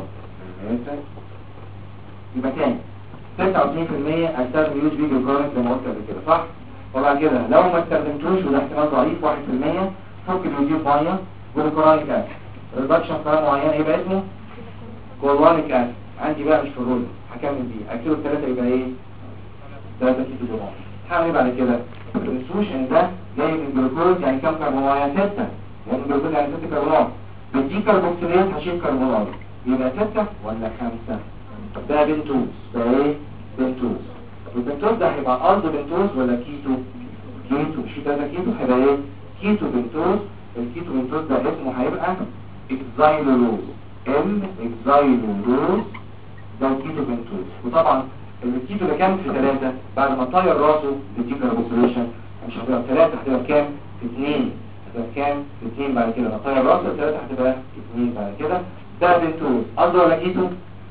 يبقى تاني 99% هستخدم يو جي بي جلوكورونيك زي ما قلت قبل كده صح؟ وبعد كده لو ما استخدمتوش وده احتمال ضعيف 1%، فك اليو جي بي ميه جلوكورونيك اسيد ريدكشن قناه معينه يبقى اسمه جلوكورونيك اسيد. عندي بقى مش في الرول هكمل بيه اكتبه الثلاثه يبقى ايه؟ 3 كيتو جلوكورونيك. هعمل ايه بعد كده؟ ما تنسوش ان ده جاي من جلوكوز، يعني كام كربونات؟ 6، يعني الجلوكوز يعني 6 كربونات، بدي كربوكسيلات هشيل كربونات يبقى 6 ولا 5؟ ده بنتوز، ده ايه؟ بنتوز. البنتوز ده هيبقى الدو بنتوز ولا كيتو؟ كيتو، مش 3 كيتو هيبقى ايه؟ كيتو بنتوز. الكيتو بنتوز ده اسمه هيبقى اكزايلولوز، اكزايلولوز ده الكيتو بنتوز. وطبعا الكيتو ده كام في 3 بعد ما طاير راسه بالديكربوكسيليشن؟ مش هتبقى 3، هتبقى كام؟ في 2. هتبقى كام؟ في 2 بعد كده لما طاير راسه 3 هتبقى 2 بعد كده. ده بنتوز الدو ولا كيتو؟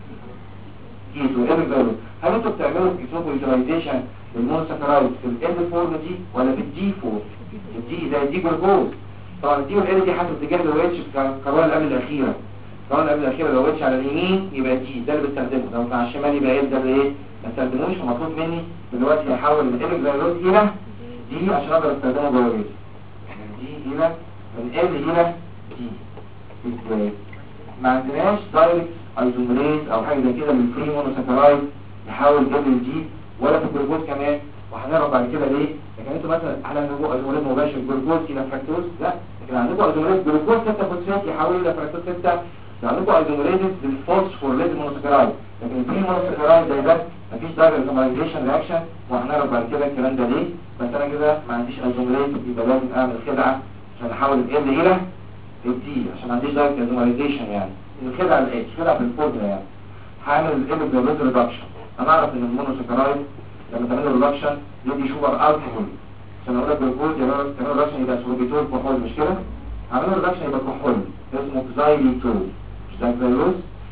كيتو. ايه بيقولوا؟ هل انتوا بتعملوا كيتو يوتيلايزيشن للمونوساكرايد في ال فورم دي ولا في الدي 4؟ الدي زي الدي جلوكوز. طبعا الدي والال دي حسب اتجاه الواتش في الكربون اللي قبل الاخيره. الكربون اللي قبل الاخيره لو واتش على اليمين يبقى دي، ده اللي بستخدمه. لو كان على الشمال يبقى ال، ده اللي ايه؟ ما استخدموش. فمطلوب مني دلوقتي احول من ال جلوكوز الى دي عشان اقدر استخدمه جوه الواتش. من دي الى من ال الى دي. ازاي؟ ما عندناش دايركت ايزومريز او حاجه زي كده من فري مونوساكرايد يحاول جبل دي ولا في الجلوكوز كمان، وهنعرف بعد كده ليه. لكن انتوا مثلا هل عندكم ايزومريز مباشر جلوكوز الى فركتوز؟ لا، لكن عندكم ايزومريز جلوكوز 6 فوسفات يحول الى فركتوز 6. عندكم ايزومريز بالفوسفوريليز مونوساكرايد، لكن الفري مونوساكرايد زي ده مفيش دايركت ايزومرايزيشن رياكشن، وهنعرف بعد كده الكلام ده ليه. بس انا كده ما عنديش ايزومريز يبقى لازم اعمل خدعه عشان احول ال الى الدي عشان ما عنديش دايركت ايزومرايزيشن، يعني الخدعه الاتش خدعه في الفورمولا. يعني هعمل الجلوكوز ريدكشن. انا اعرف ان المونوساكرايد لما تعمل ريدكشن يدي شوجر الكحول، عشان اقول لك جلوكوز تعمل ريدكشن يبقى سوربيتول كحول، مش كده؟ هعمل ريدكشن يبقى كحول اسمه اكزايليتول، مش ده اكزايلوز؟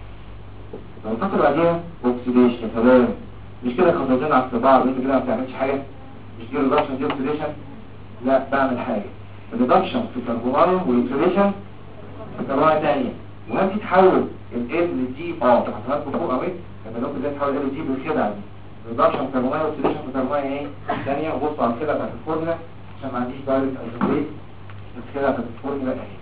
لو تاخد بعديها اوكسيديشن تمام، مش كده خطوتين عكس بعض انت كده ما بتعملش حاجه؟ مش دي ريدكشن دي اوكسيديشن؟ لا، بعمل حاجه. الريدكشن في كربونايه والاكسيديشن في كربونايه ثانيه، وهل دي تحول ال للدي هتحطها فوق قوي لما لو ازاي تحول ال دي بالخدعه دي. ريدكشن كربونايه واكسيديشن في كربونايه ايه ثانيه، وبصوا على الخدعه بتاعت الفورمولا عشان ما عنديش دايركت ايزومريز. الخدعه بتاعت الفورمولا اهي،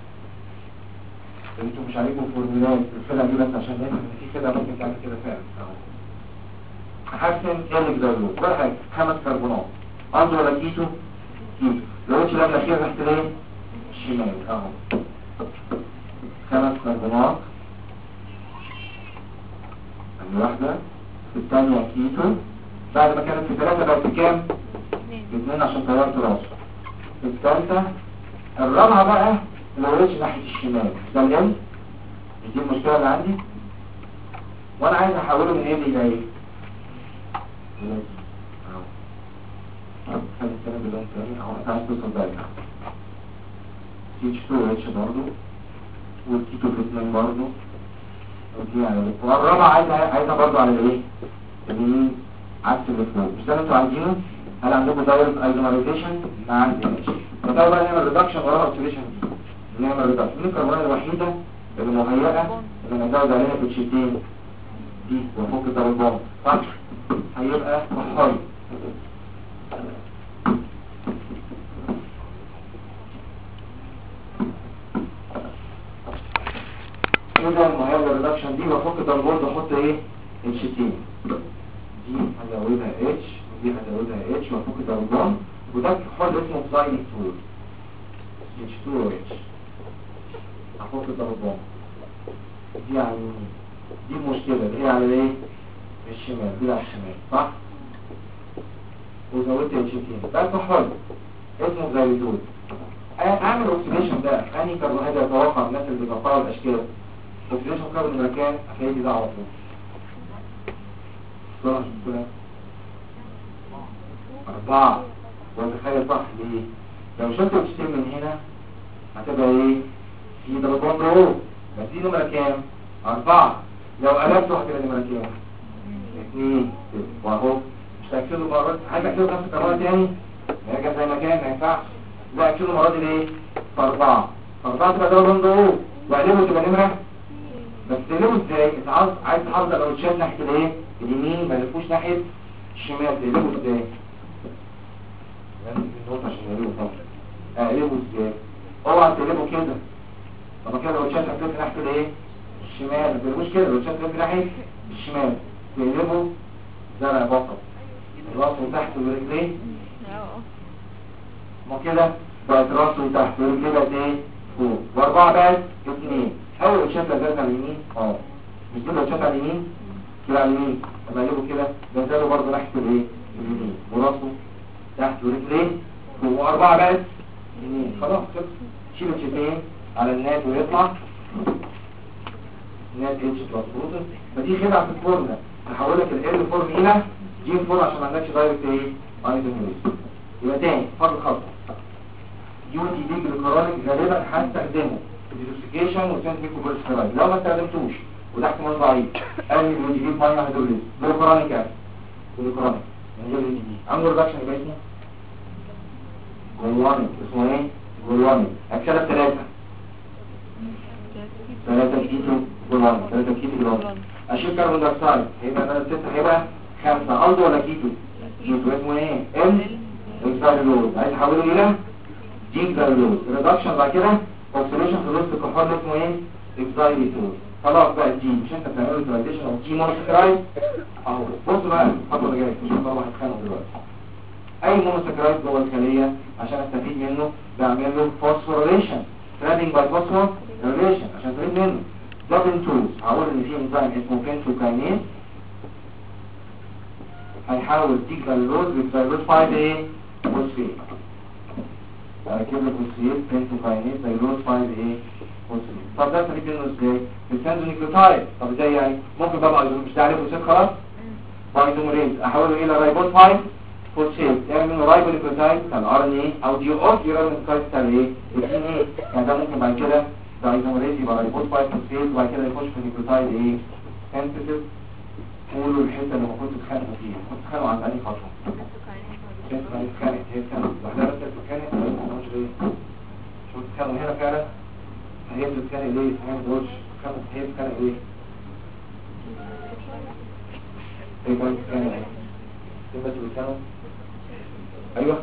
انتوا مش عليكم فورمولات الخدعه دي بس عشان نفهم ان في خدعه ممكن تعمل كده فعلا اهو. احسن الجلوكوز ولا حاجه 5 كربونات عنده ولا كيتو؟ كيتو. لو انت لما الاخير تحت ليه؟ شمال اهو 5 كربونات عند واحدة، في الثانية كيتو، بعد ما كانت في 3 بقت في كام؟ في 2 عشان طيرت راسه. في الثالثة، الرابعة بقى ما وقفتش ناحية الشمال، ده الجنب، دي المشكلة اللي عندي، وانا عايز احوله من ايه الى ايه؟ اهو خلي الكلام باللون تاني اهو، انت عايز توصل بقى تيتش 2 اتش برضه، والتيتو في 2 برضه، ودي على الايه؟ والرابعة عايزها برضه على الايه؟ اليمين عكس اللي فوق، مش ده اللي انتوا عايزينه؟ هل عندكم دايركت ايزومرايزيشن؟ ما عندناش. فده بقى نعمل ريدكشن وراها اوبتيميشن، نعمل ريدكشن. مين الكربونات الوحيدة اللي مهيئة اللي نزود عليها بتشيتين دي وفوق الدبل بوند، صح؟ هيبقى محاي. كده المهيئة الريدكشن دي وفوق الدبل بوند احط ايه؟ بتشيتين، دي هزودها اتش ودي هزودها اتش وفوق الدبل بوند، وده كحول اسمه زايليتول H2OH هفوق الدبل بوند، دي على اليمين، دي المشكلة دي على ايه؟ الشمال، دي على الشمال، صح؟ وزودت اتشتين، ده كحول اسمه زايليتول. اعمل اوكسيديشن ده انهي كربونات يتوقع الناس اللي بيقطعوا الاشكال؟ اوكسيديشن كربون المكان هتلاقي ده على طول. صح كده؟ 4 وتخيل صح ليه؟ لو شلت اوكسيدين من هنا هتبقى ايه؟ في دبل بوند اهو، بس دي نمرة كام؟ 4. لو قلبته هتبقى نمرة كام؟ 2 واهو. مش تأكسده مرات، عايز أكسده 5 كربونات تاني؟ يرجع زي ما كان، ما ينفعش. لا أكسده مرات دي ليه؟ في 4 تبقى دبل بوند اهو، وقلبه تبقى نمرة. بس تقلبه ازاي؟ انت عايز تحافظ لو تشال ناحية الايه؟ اليمين، ما تلفوش ناحية الشمال، تقلبه ازاي؟ النقطة عشان يقلبه طبعا. اقلبه ازاي؟ اوعى تقلبه كده. طب كده لو تشال تلف ناحية الايه؟ الشمال، ما تقلبوش كده، لو تشال تلف ناحية الشمال تقلبه زرع بطل، راسه تحت ورجليه. ما كده بقت راسه تحت ورجليه بقت ايه؟ فوق. و4 بقت 2. حاول لو تشال تلف على اليمين، مش دي لو تشال على اليمين كده على اليمين، لما اقلبه كده بنزله برضه ناحية الايه؟ اليمين، وراسه تحت ورجليه فوق. و4 بقت 2. خلاص كده شيل الشتين على النات ويطلع نات اتش بلس بروتين. فدي خدعة في الفورمولا، تحولك ال فورم الى جي فورم عشان ما عندكش دايركت ايه؟ ايزوميريز. يبقى تاني فرق خطوة، يو دي بي جلوكرونيك غالبا هستخدمه في ديتوكسيكيشن وسنت ميكروبوليسكرايد. لو ما استخدمتوش وده احتمال ضعيف، قال لي اليو دي بي ماينر هيدروليز جلوكرونيك اسيد، جلوكرونيك من غير اليو دي بي. عنده ريدكشن يبقى اسمه جلوانيك. اسمه ايه؟ جلوانيك. اكسلة 3 كيتو جلوانيك، 3 كيتو جلوانيك. اشيل كربون دايوكسيد هيبقى بدل 6 هيبقى 5. الدو ولا كيتو؟ كيتو. اسمه ايه؟ اكسايلوز. عايز احوله الى ديكسايلوز. ريدكشن بعد كده اوكسيديشن في وسط الكحول اسمه ايه؟ اكسايلوز. خلاص بقى دي مش انت بتعمله ترانزيشن او دي مونوسكرايد اهو. بصوا بقى الخطوه اللي جايه، مش طبعا هتخانقوا دلوقتي. اي مونوسكرايد جوه الخليه عشان استفيد منه بعمل له فوسفوريليشن، ترابينج باي فوسفوريليشن عشان استفيد منه. دبل 2 هقول ان في انزيم اسمه بنتوكاينيز هيحاول ديكسايلوز لديكسايلوز 5 ايه؟ فوسفيت. اركب له فوسفيت بنتوكاينيز دايلوز 5 ايه؟ فوسفيت. طب ده استفيد منه ازاي؟ بالساندو نيوكليوتايد. طب ازاي يعني؟ ممكن بقى مش ده عليه فوسفيت خلاص؟ بايزومريز احوله الى رايبوز 5 فوسفيت، يعمل منه رايبو نيوكليوتايد بتاع الار ان اي او دي اوف يورال نيوكليوتايد بتاع الايه؟ الدي ان اي. يعني ده ممكن بعد كده بايزومريز يبقى رايبوز 5 فوسفيت وبعد كده يخش في نيوكليوتايد ايه؟ سينثيسيس. قولوا الحته اللي المفروض تتخانقوا فيها، المفروض تتخانقوا عن اي خطوه. تتخانق هي تتخانق لوحدها بس تتخانق مش ليه؟ شو تتخانقوا هنا فعلا؟ هي بتتخانق ليه؟ هي ما تقولش تتخانق، هي بتتخانق ليه؟ هي كمان بتتخانق ايه؟ بس بتتخانقوا؟ ايوه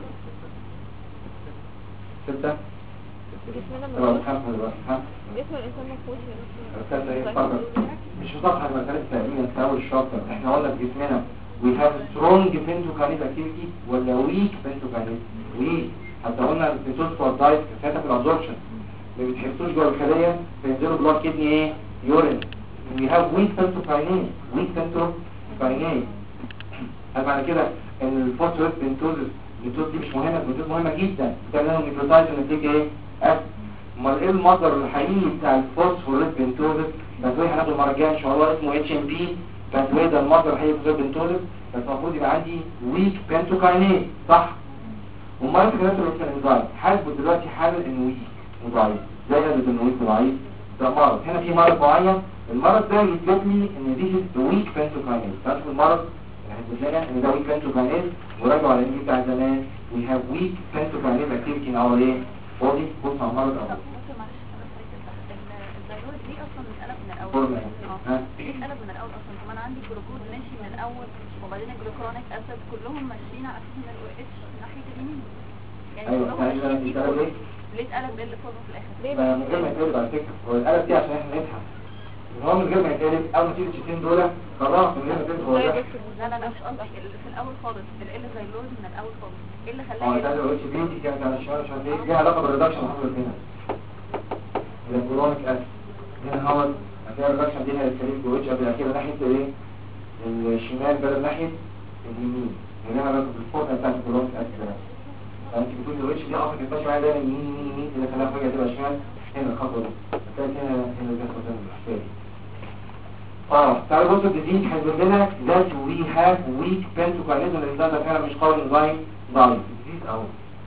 6 جسمنا 5 دلوقتي. ها؟ جسم الانسان مفهوش الثالثة ايه فقط مش مصطلح المسألة تقريبا تساوي الشاطر. احنا قلنا في جسمنا we have strong pentokinase activity ولا weak pentokinase؟ weak. حتى قلنا البنتوز فور دايت ساعتها في الابزوربشن ما بتحسوش جوه الخلية فينزلوا بلاد كدني ايه؟ يورين we have weak pentokinase. هل معنى كده ان الفوسفوريد بنتوزس دي مش مهمه؟ البنتوز مهمه جدا، بتعمل لهم نيوكليوتايد ونتيجه ايه؟ امال ايه المصدر الحقيقي بتاع الفوسفوريد بنتوزس؟ باتوي هناخده المره الجايه ان شاء الله، اسمه HMP. باتوي ده المصدر الحقيقي للفوسفوريد بنتوزس، بس المفروض يبقى عندي ويك بنتوكاينيز، صح؟ امال الكلام اللي في الانزيم حاسبه دلوقتي حالا انه ويك وضعيف. زي قالت انه ويك وضعيف، ده مرض. هنا في مرض معين، المرض ده يثبت لي ان دي ويك بنتوكاينيز. تعرف المرض هتلاقي ان ده ويك بنتوكاينيز، وراجعوا على الانجليزي بتاع زمان we have weak pentokinase activity in our body. بص على المرض اهو. الزيرويد دي اصلا اتقلب من الاول. فورمال. دي اتقلب من الاول اصلا. طب انا عندي جلوكوز ماشي من الاول، وبعدين الجلوكرونيك اسيد كلهم ماشيين على اساس ان الاو اتش ناحيه اليمين. يعني ايوه كلهم ليه اتقلب ال فورمال في الاخر؟ ليه من غير ما يتقلب على فكره، هو القلب دي عشان احنا نضحك، هو من غير ما يتقلب اول ما تيجي الشيتين دول خلاص من غير ما يتقلب هو ده. لا لا مش قصدي في الاول خالص ال زيرويد من الاول خالص. ايه اللي اه خلاه ده الاتش بي دي كانت على الشمال عشان ايه؟ ليها علاقه بالريدكشن اللي حصلت هنا. الجلوكرونيك اسيد هنا هو هتلاقي الريدكشن دي هتخليه جوه اتش قبل كده ناحيه ايه؟ الشمال بدل ناحيه اليمين. ليها علاقه بالفورمه بتاعت الجلوكرونيك اسيد. فانت بتقول الاتش دي اصلا كانت ماشيه معايا دايما يمين اللي خلاها فجاه تبقى شمال. هنا الخطوه دي هتلاقي هنا اللي بيحصل ده الحكايه. تعالوا بصوا الديزيز هيقول لنا that we have weak pentokinase. الانزيم ده فعلا مش قوي، انزيم ضعيف. الديزيز اهو.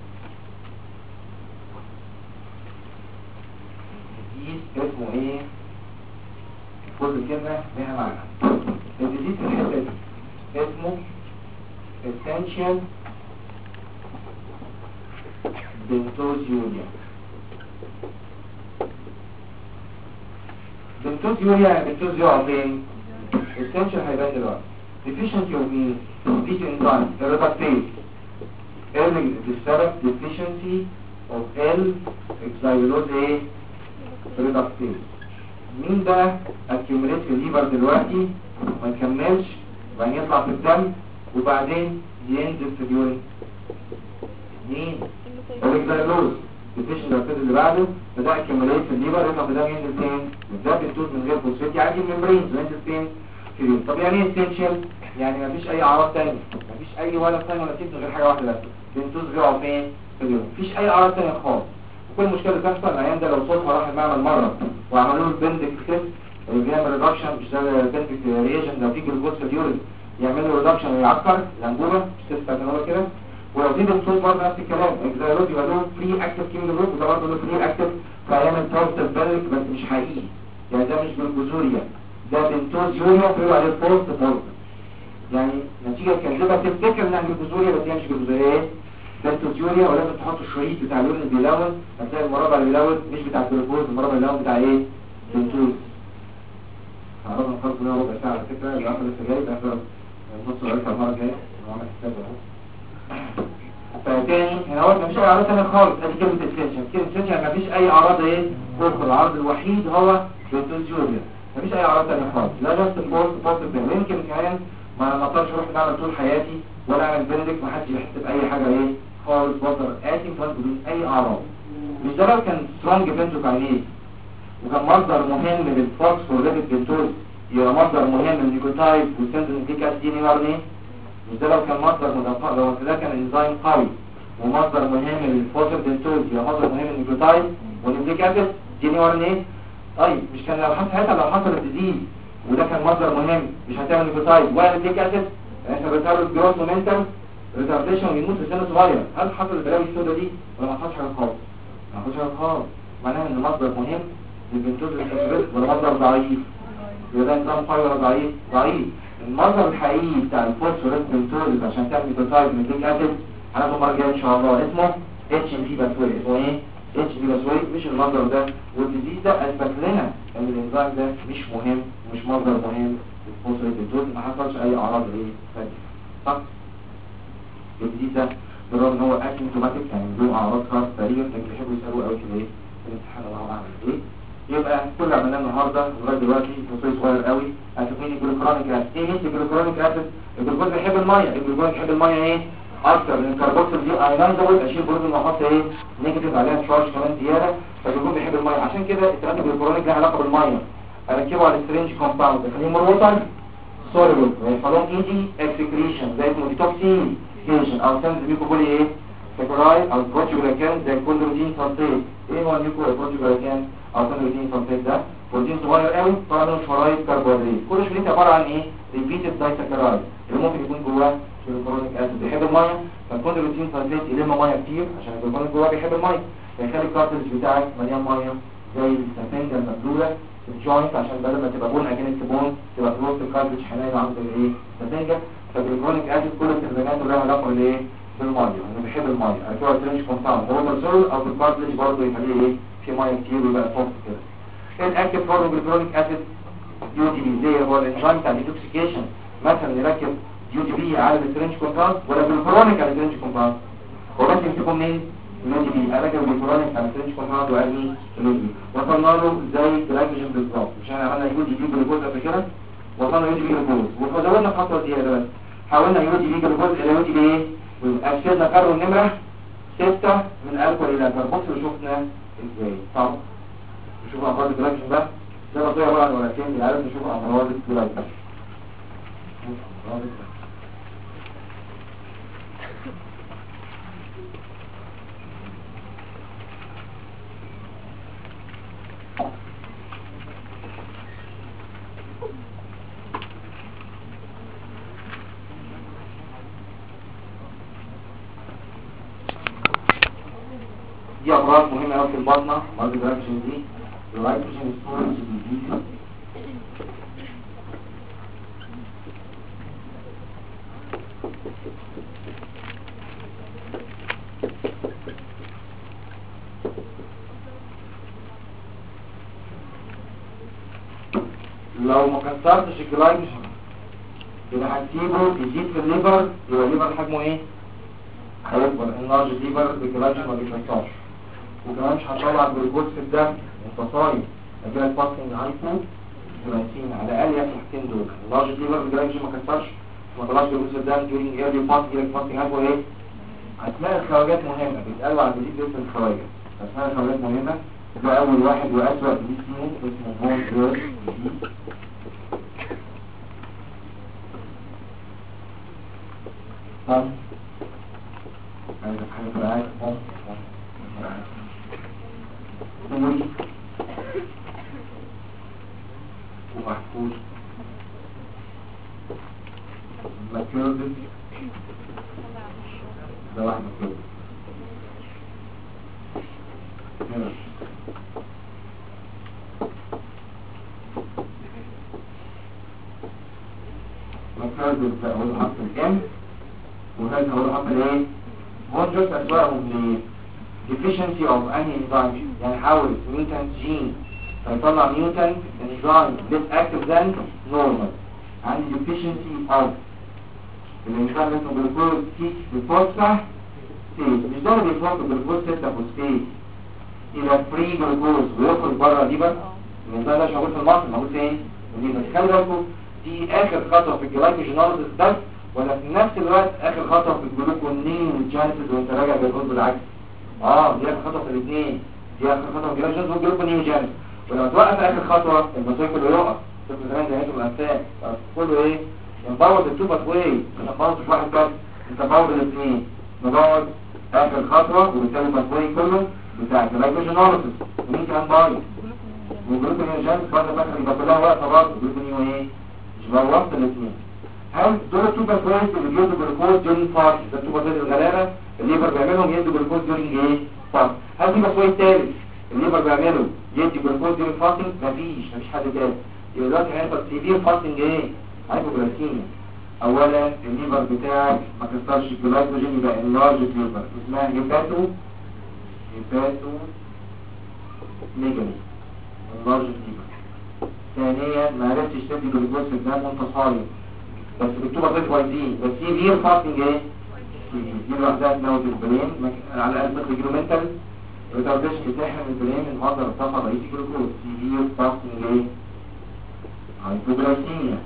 الديزيز اسمه ايه؟ كل كلمه لها معنى. الديزيز في الحته دي اسمه essential بنتوزيوريا. بنتوزيوريا بنتوزيوريا فين؟ essential هيبان دلوقتي. deficiency of مين؟ weak enzyme reductase. السبب deficiency of L-hexylulose ايه؟ reductase. مين ده accumulate في الليفر دلوقتي ما يكملش وبعدين يطلع في الدم وبعدين ينزل في اليورين؟ مين؟ الهكسيلوز. الديفيشن الرصيد اللي بعده فده accumulate في الليفر يطلع في الدم ينزل فين؟ ده بيتوز من غير فوسفات يعدي الممبرينز وينزل فين؟ في اليورين. طب يعني ايه essential؟ يعني مفيش اي اعراض تانية، مفيش اي ولا ثاني ولا تيجي غير حاجه واحده بس، بينتوز بيقعوا فين؟ في اليورين. مفيش اي اعراض تانية خالص. وكل مشكله بتحصل العيان ده لو صوتها راح المعمل مره وعملوا له البندكس تيست اللي بيعمل ريدكشن، مش ده البندكس رياجن لو في جلوكوز في اليورين يعمل له ريدكشن ويعكر الانبوبه مش تيست بتاعت كده. ولو زيد الصوت برضه نفس الكلام، اكزايروز يبقى له فري اكتف كيمو جروب وده برضه له فري اكتف فيعمل بوزيتيف بندك بس مش حقيقي. يعني ده مش جلوكوزوريا، ده بنتوزيوريا بيقولوا عليه بوست بوزيتيف. يعني نتيجه كاذبه تفتكر انها جلوكوزوريا بس هي مش جلوكوزوريا. ايه؟ بنتوزيوريا. ولازم تحط الشريط بتاع اللون اللي بيلون، هتلاقي المربع اللي بيلون مش بتاع الجلوكوز، المربع اللي بيلون بتاع ايه؟ بنتوز. هنقعد نخلص منها ربع ساعه على فكره، اللي اخر لسه جاي اخر نص ساعه المره الجايه وعمل حساب اهو. فتاني هنا هو مفيش اي اعراض ثانيه خالص. ادي كلمه اسينشال. كلمه اسينشال مفيش اي اعراض ايه؟ فوق العرض الوحيد هو بنتوزيوريا، مفيش اي اعراض ثانيه خالص. لا جاست بوست يمكن كمان ما نقدرش اروح نعمل طول حياتي ولا اعمل بندك ما حدش يحس باي حاجه ايه خالص، بقدر اتي بدون اي اعراض. مش ده لو كان سترونج بنتوكاينيز وكان مصدر مهم للفوسفوريديك بنتوز، يبقى مصدر مهم للنيوكليوتايد والسنتينيك اسيد ار ان ايه. مش ده لو كان مصدر مضاد، لو ده كان انزيم قوي ومصدر مهم للفوسفوريديك بنتوز يبقى مصدر مهم للنيوكليوتايد والنيوكليك اسيد دي ار ان ايه. طيب مش كان لو حصل الديزيز وده كان مصدر مهم مش هتعمل نيوكليوتايد ولا نيوكليك اسيد، احنا بنتعرض جروث مومنتم ريتارديشن ويموت في سن صغير. هل حصل البلاوي السوداء دي ولا ما حصلش حاجه خالص؟ ما حصلش حاجه خالص. معناها ان مصدر مهم للبنتوز الفوسفوريد ولا مصدر ضعيف؟ يبقى ده نظام قوي ولا ضعيف؟ ضعيف. المصدر الحقيقي بتاع الفوسفوريد بنتوز عشان تعمل نيوكليوتايد ونيوكليك اسيد هناخده المره الجايه ان شاء الله، اسمه اتش ام بي باسوري. اسمه ايه؟ اتش بي باسوري. مش المصدر ده. والديزيز ده اثبت لنا ان الانزيم ده مش مهم، مش مصدر مهم للفوسفوريد بنتوز، ما حصلش اي اعراض ايه ثانيه. صح؟ الجديد ده بالرغم ان هو اسيمتوماتيك يعني بدون اعراض خاصه تقريبا، لكن بيحبوا يسالوا قوي كده ايه في الامتحان الله اعلم ايه. يبقى كل اللي عملناه النهارده لغايه دلوقتي تصوير صغير قوي. هتشوفين الجلوكرونيك اسيد. ايه ميزه الجلوكرونيك اسيد؟ الجلوكوز بيحب الميه. الجلوكوز بيحب الميه ايه؟ اكتر من الكربوكسيل دي ايونايزبل، اشيل بروتين واحط ايه؟ نيجاتيف عليها تشارج كمان زياده. فالجلوكوز بيحب الميه، عشان كده الثلاثه الجلوكرونيك لها علاقه بالميه. اركبه على السرنج كومباوند اخليه مربوطا سوليبل ويحصلهم ايدي اكسكريشن زي اسمه ديتوكسيفيكيشن او سنز ميكوبولي ايه سكراي او بروتيوجلاكان زي الكوندروتين سلفيت. ايه هو البروتيوجلاكان او كوندروتين سلفيت ده؟ بروتين صغير قوي طبعا له شرايط كربوهيدرات، كل شريط عباره عن ايه؟ ريبيتد دايسكرايد اللي ممكن يكون جواه جلوكورونيك اسيد بيحب الميه، فالكوندروتين سلفيت يلم ميه كتير عشان الجلوكورونيك جواه بيحب الميه فيخلي الكارتلج بتاعك مليان ميه زي السفنجه المبلوله في الجوينت عشان بدل ما تبقى بون اجينست بون تبقى في وسط الكارتلج حنين عامل زي ايه؟ السفنجه. فالجلوكورونيك اسيد كل استخداماته لها علاقه بالايه؟ بالميه، انا بحب الميه هو ترنش كومباوند هو السول او الكارتلج برضه يخليه ايه؟ في ميه كتير ويبقى سوفت كده. الاكتيف فورم جلوكورونيك اسيد يو دي بي زي هو الانزيم بتاع الديتوكسيكيشن مثلا يركب يو دي بي على الترنش كومباوند ولا جلوكورونيك على الترنش كومباوند؟ هو بس يمسكوا منين؟ اليو دي بي اركب جلوكورونيك على الترنش كومباوند وارمي اليو دي بي وصلنا له زي جلايكوجين بالظبط مش احنا عملنا يو دي بي جلوكوز قبل كده؟ وصلنا يو دي بي جلوكوز وزودنا خطوه زياده بس حولنا يو دي بي جلوكوز الى يو دي بي ايه؟ واكدنا كربون نمره 6 من الكول الى بص شفنا ازاي طب نشوف امراض الجلايكوجين ده ده بطيئه بقى ولا كام عارف نشوف امراض الجلايكوجين. دي امراض مهمه قوي في البطنه امراض الجلايكوجين دي الجلايكوجين ستورج ديزيز لو ما كسرتش الجلايكوجين يبقى هتسيبه يزيد في الليفر يبقى الليفر حجمه ايه؟ هيكبر اللارج ليفر بالجلايكوجين ما بيكسرش وكمان مش هتطلع جلوكوز في الدم وانت صايم هيجيلك فاستنج هايبو جلايسيميا على الاقل ياكل الحاجتين دول اللارج ليفر بالجلايكوجين ما كسرش ما طلعش جلوكوز في الدم during early fast يجيلك فاستنج هايبو ايه؟ اسماء الخواجات مهمه بيتقالوا على الجديد اسم الخواجات اسماء الخواجات مهمه ده اول واحد واسوأ جديد فيهم اسمه بون جيرل جديد طب عايز حاجه معاك ومحفوظ مكيوردس ده واحد مكيوردس مكيوردس ده هو حرف الام وهذا هو حرف الايه؟ وجدت أسبابهم ليه؟ deficiency of any enzyme يعني حاول mutant gene فيطلع mutant enzyme less active than normal عندي deficiency of الانزيم اسمه جلوكوز 6 بالفوسفا مش ده اللي بيفوق جلوكوز 6 فوسفيت يبقى فري جلوكوز ويخرج بره الليفر الانزيم ده مش موجود في المصل موجود فين؟ الليفر خلي بالكم دي اخر خطوه في الجلايكوجينوليسيس بس ولا في نفس الوقت اخر خطوه في الجلوكونيوجينيسيس وانت راجع بالجلوكوز بالعكس دي اخر خطوه في الاثنين دي اخر خطوه في الجلايكوجينيسيس والجلوكونيوجينيسيس ولما توقف اخر خطوه المسار كله يقف شوف زمان زي انتوا الانسان كله ايه نبوظ التو باثواي مش نبوظ واحد بس نبوظ الاثنين نبوظ اخر خطوه وبالتالي الباثواي كله بتاع الجلايكوجينيسيس ومين كمان بايظ والجلوكونيوجينيسيس برضه فاكر يبقى كلها واقفه برضه الجلوكونيو ايه مش بوظت الاثنين هل دول التو باثواي اللي بيدوا جلوكوز ديورنج فاست ده التو باثواي الغلابه الليفر بيعملهم يدوا جلوكوز ديورنج ايه فاست هل في باثواي ثالث الليفر بيعمله يدي جلوكوز ديورنج فاستنج مفيش حد ثالث يبقى دلوقتي هيحصل سيفير فاستنج ايه هايبوجلايكيميا اولا الليفر بتاعك ما كسرش الجلايكوجين يبقى اللارج ليفر اسمها هيباتو ميجالي اللارج ليفر ثانيا ما عرفتش تدي جلوكوز في الدم وانت صايم بس بتبقى غير كويسين بس سيفير فاستنج ايه دي لوحدها تموت البرين على الاقل مثل جلومنتال ريتارديشن بتحرم البرين من مصدر الطاقه الرئيسي جلوكوز سيفير فاستنج ايه هايبوجلايكيميا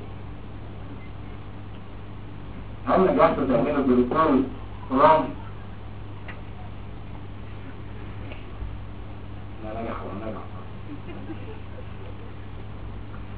هل نجحت تعملوا جلوكوز فرام لا نجح ولا نجح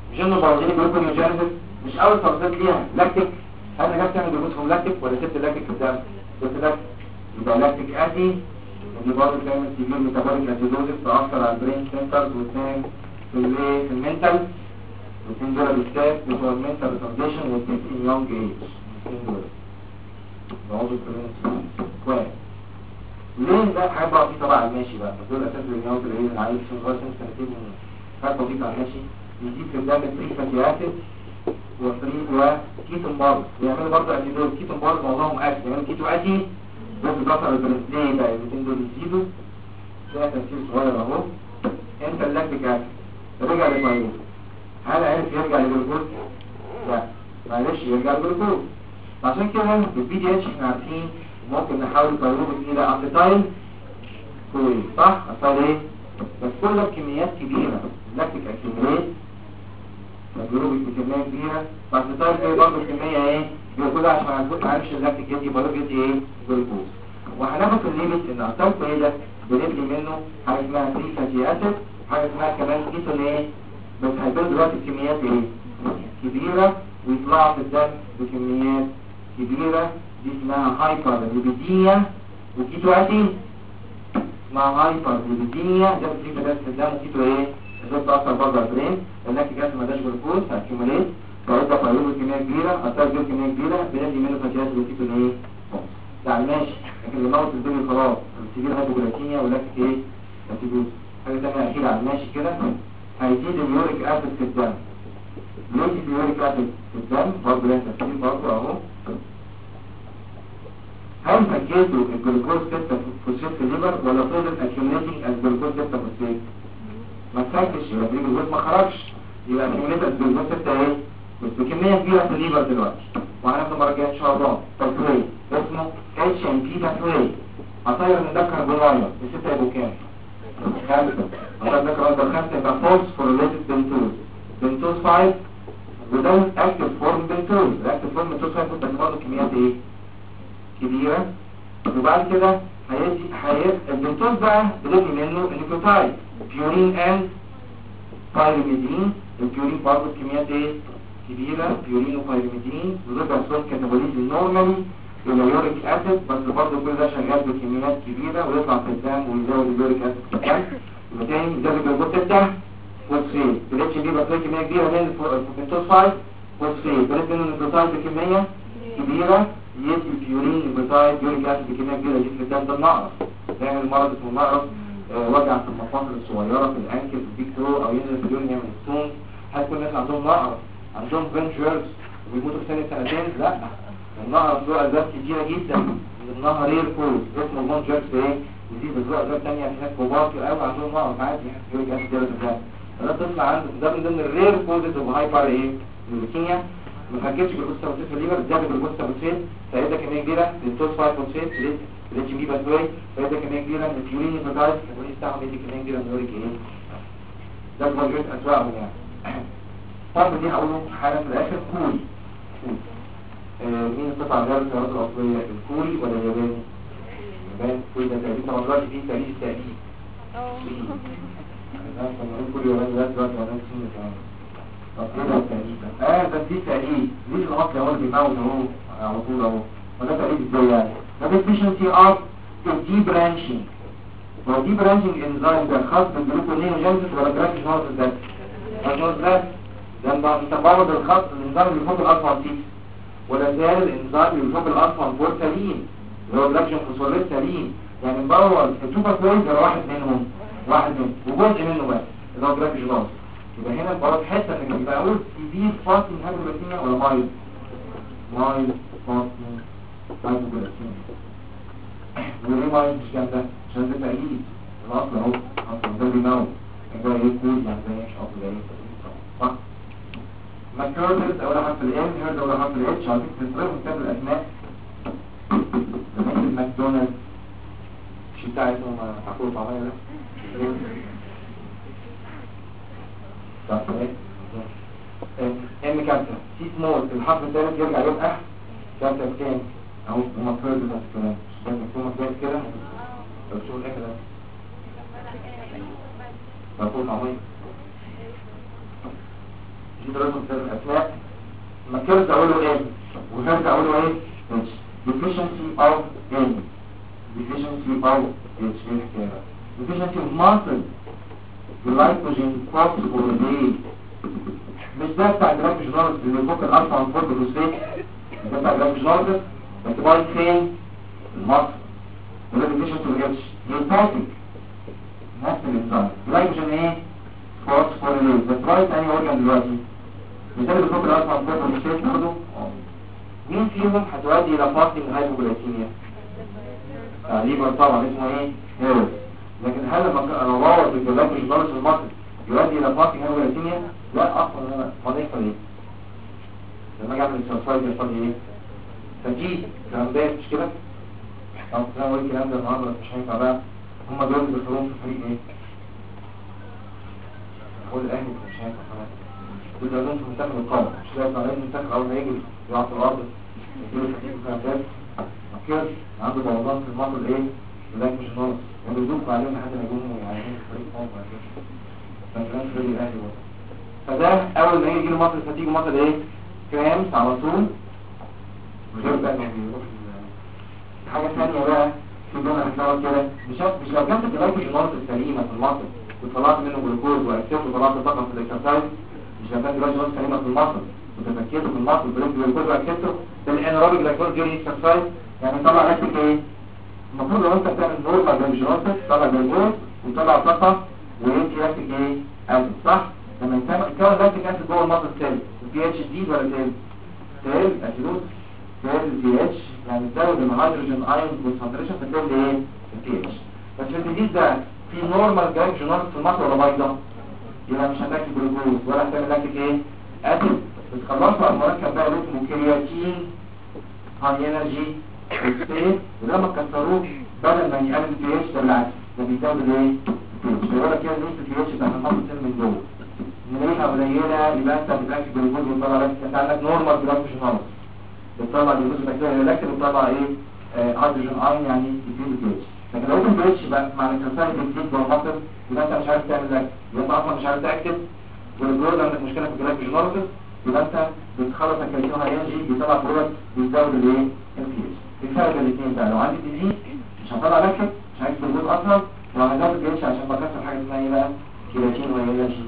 مش انه بروتين جلوكونيوجينيسيس مش اول سبستات ليها لاكتيك. هل نجحت تعمل جلوكوز لاكتيك ولا سبت اللاكتيك في الدم؟ سبت لاكتيك. يبقى لاكتيك اسيد ودي برضه بتعمل سيفير ميتابوليك اسيدوزيس تاثر على البرين سنترز واثنين في المنتال. الاثنين دول بالذات بتوع المنتال ريتارديشن والاثنين في يونج ايج. الاثنين دول بيقعدوا كلهم كويس. ليه ده حاجه بسيطه بقى على الماشي بقى. دول اساس الجهاز اللي عايز في لغايه سنتين من حاجه بسيطه على الماشي. يزيد في الدم 3 فاتي اسيد وكيتون بارز يعملوا برضه اسيدوز. كيتون بارز معظمهم اسيد يعملوا كيتو اسيد بس بتاثر البرنسلين بقى الاثنين دول يزيدوا. ده تفسير صغير اهو. انت اللاكتيك اسيد رجع للفيروس. هل عرف يرجع للجلوكوز؟ لا معلش يرجع للجلوكوز. عشان كده البي دي اتش احنا عارفين ممكن نحاول الفيروس الى اسيتايل كويس صح؟ اسيتايل ايه؟ بس كل بكميات كبيره اللاكتيك اكيوميليت مجروبك بكميه كبيره فاسيتايل كويس برضه بكميه ايه؟ بياخدها عشان ما عارفش اللاكتيك يدي فيروس يدي ايه؟ جلوكوز. وهناخد الليميت ان اسيتايل كويس ده بنبني منه حاجه اسمها 3 فاتي اسيد حاجه اسمها كمان كيتون ايه؟ بس هيكون دلوقتي بكميات ايه؟ كبيره ويطلعوا في الدم بكميات كبيره. دي اسمها هايبر ليبيديميا وكيتو اسيد اسمها هايبر ليبيديميا. ده بتجيب بس في الدم وكيتو ايه؟ ده بتاثر برضه على البرين لانك جات ما داش جلوكوز هاكيوميليت فيبدا فيروس كميه كبيره اثار جل كميه كبيره بندي منه فاتيات وكيتو ايه؟ يعني ماشي. لكن اللي موت الدنيا خلاص السجير هايبوجلايكيميا ولاكتيك ايه؟ اسيدوز. حاجه ثانيه اخيره على الماشي كده هيزيد اليوريك اسيد في الدم. ليه اليوريك اسيد في الدم برضه لها تفسير برضه اهو. هل فكيتوا الجلوكوز 6 فوسفات في الليفر ولا فضل اكيوميليتنج الجلوكوز 6 فوسفات؟ ما تفكش يبقى الجلوكوز ما خرجش يبقى اكيوميليت الجلوكوز 6 ايه؟ بس بكميه كبيره في الليفر دلوقتي. وهناخد المره الجايه ان شاء الله تفويض اسمه اتش ام بي تفويض. هطير ان ده كربونايل ال6 يبقوا كام؟ 5. هطير ده كربونايل 5 يبقى فوسفوريليتد بنتوز. بنتوز 5 وده اكتف فورم بنتوز. الاكتف فورم بنتوز 5 بس برضه كميات ايه؟ كبيرة. وبعد كده البنتوز بقى بنبني منه النيوكليوتايد بيورين اند بايرميدين. البيورين برضه بكميات ايه؟ كبيرة بيورين وبايرميدين ودول بيحصلوا كاتابوليزم نورمالي الى يوريك اسيد بس برضه كل ده شغال بكميات كبيرة ويطلع في الدم ويزود اليوريك اسيد في الدم. يبقى تاني ده الجلوكوز 6 فوسفيت. الاتش بي بتلاقي كمية كبيرة من البنتوز 5 فوسفيت. بنبني منه النيوكليوتايد بكمية كبيرة يدي البيورين البيتايد يوريك اسيد بكميه كبيره جدا في الدم. ده النقرس بيعمل مرض اسمه النقرس وجع في المفاصل الصغيره في الانكل في البيك ثرو او ينزل في اليورين يعمل ستون. هتكون الناس عندهم نقرس عندهم فينتشرز وبيموتوا في سنه سنتين. لا النقرس له اسباب كتيره جدا من ضمنها رير كوز اسمه فينتشرز ايه؟ يزيد له اسباب ثانيه في ناس كبار قوي عندهم نقرس عادي يوريك اسيد زياده في الدم. ده طفل عنده ده من ضمن الرير كوزز اوف هايبر ايه؟ ليوكيميا. ما فكرتش بالجلوكوز 7 في الليفر زاد الجلوكوز 7 فايده كميه كبيره للتوز 5 فوسفات الاتش بي باثوي فايده كميه كبيره من البيورين البيتايد البيورين بتاعهم يدي كميه كبيره من اليوريك ايه؟ ده موجود اسواقهم يعني. طب دي هقوله حالا في الاخر كوري. مين القطعه غير السيارات الاصليه الكوري ولا الياباني؟ الياباني. كوري ده تقريبا طبعا دلوقتي فيه تقليد التقليد. انا كنا نقول كوري ولا دلوقتي ولا نفس كمان. ده دي تقليد ليش العقل هو اللي بيموت اهو على طول اهو. وده تقليد ازاي يعني؟ ده efficiency of the branching. هو دي برانشنج انزايم ده خاص بالجلوكونيوجينيسيس ولا جلايكوجينيسيس ده؟ الجلوكونيوجينيسيس ده انت بعرض الخاص الانزايم اللي فوق الالفا 6 ولا زال الانزايم اللي فوق الالفا 4 سليم اللي هو جلايكوجين فوسفوريد سليم. يعني مبرر السوبر كويس ولا واحد منهم وجزء منه بس اللي هو جلايكوجينيسيس. يبقى هنا برضه حته انك يبقى اقول سيفير فاستنج هايبوجلايكيميا ولا مايلد فاستنج هايبوجلايكيميا. وليه مايلد مش جامده؟ عشان ده تقليد الاصل اهو اصلا ده بيموت ده ايه كود يعني ده مش اصل ده ايه صح. ماكروزز اول حرف الام هيرد اول حرف الاتش على فكره تفرقوا كتاب الاسماء مثل ماكدونالدز مش بتاع اسمه معقول طعميه ده صح ايه ام كابتن سي سمول الحرف الثالث يرجع يبقى كابتن تاني اهو ماكروزز نفس الكلام ده مكتوب مكتوب كده لو شو ايه كده معقول طعميه كده لازم تفرق الاسماء. ماكيرز اقوله ايه وهيرز اقوله ايه؟ اتش. deficiency of N deficiency of H ايه الحكايه؟ deficiency of muscle glycogen phosphorylase مش ده بتاع الجلايكوجينوليز اللي فوق الالفا والفوسفوريليز ده بتاع الجلايكوجينوليز بس باين فين؟ المصل وده deficiency of H هيباتيك نفس الانزيم جلايكوجين ايه؟ فوسفوريليز بس باين انهي اورجان دلوقتي؟ مثال اللي فوق الالفا والفوسفوريليز برضه مين فيهم هتؤدي الى فاستنج هايبوجلايكيميا؟ ليبر طبعا اسمه ايه؟ هيرس. لكن هل لما ادور بالجلايكوجينوليز في المصل يؤدي الى فاستنج هايبوجلايكيميا؟ لا اصلا انا هيحصل ايه؟ لما اجي اعمل اكسرسايز يحصل لي ايه؟ تجيب الكلام ده مش كده؟ او زي ما قلت الكلام ده النهارده مش هينفع بقى. هم دول اللي بيدخلوهم في فريق ايه؟ هقول الاهلي مش هينفع خلاص. دول لازم في منتخب القوم مش لازم على المنتخب اول ما يجي يقع في الارض يجيله تجيب الكلام ده. كده عنده بوظان في المصل ايه؟ الجلايكوجينوليز وبيدوكوا عليهم لحد ما يجوا يعني في فريق قوم بعد كده. فالكلام في فريق الاهلي برضه. فده اول ما يجي له مصل فتيجي مصل ايه؟ كرامس على طول غير بقى انه بيروح حاجه ثانيه بقى في جمله هتلاقوها كده مش لو كانت الجلايكوجينوليز السليمه في المصل وطلعت منه جلوكوز واكسبت وطلعت طاقه في الاكسرسايز مش لو كانت الجلايكوجينوليز سليمه في المصل وتفكيته في المصل بريد جلوكوز واكسبته ده الانيروبيك جلايكوز ديورينج اكسرسايز يعني طلع لاكتيك ايه؟ المفروض لو انت بتعمل نورمال جلايكوجينوليز تطلع جلوكوز وتطلع طاقه ويمشي لاكتيك ايه؟ اسيد صح؟ لما يتكون لاكتيك اسيد جوه المصل سيل البي اتش جديد ولا سيل؟ سيل اسيدوز سيل البي اتش يعني تزود الهيدروجين ايون كونسنتريشن في السيل ايه؟ البي اتش بس في الجديد ده في نورمال جلايكوجينوليز في المصل ولا بايظه؟ يبقى مش هتاكل جلوكوز ولا هتعمل لاكتيك ايه؟ اسيد بتخلصوا على المركب بقى اللي اسمه كرياتين هاي انرجي ستيت ولما تكسروه بدل ما يقلل البي اتش ده بالعكس ده بيزود الايه؟ البي اتش بيقول لك كده نسبه البي اتش بتاعت المصل سيل من جوه نلاقيها قليله يبقى انت بتاكل جلوكوز وتطلع لاكتيك انت عندك نورمال جلايكوجينوليز بتطلع جلوكوز بكتيريا لاكتيك بتطلع ايه؟ هيدروجين ايون يعني يزيد البي اتش لكن لو البي اتش بقى مع الاكسرسايز بتزيد جوه المصل يبقى انت مش عارف تعمل لاكتيك يبقى انت اصلا مش عارف تاكل والجلوكوز عندك مشكله في الجلايكوجينوليز يبقى انت بتخلص الكالسيوم هينجي بيطلع برودكت بيزود الايه؟ البي اتش الفرق الاثنين بقى لو عندي ديزيز مش هطلع لاكتيك مش عايز جلوكوز اصلا وهزود البي اتش عشان بكسر حاجه اسمها ايه بقى؟ كرياتين وهينجي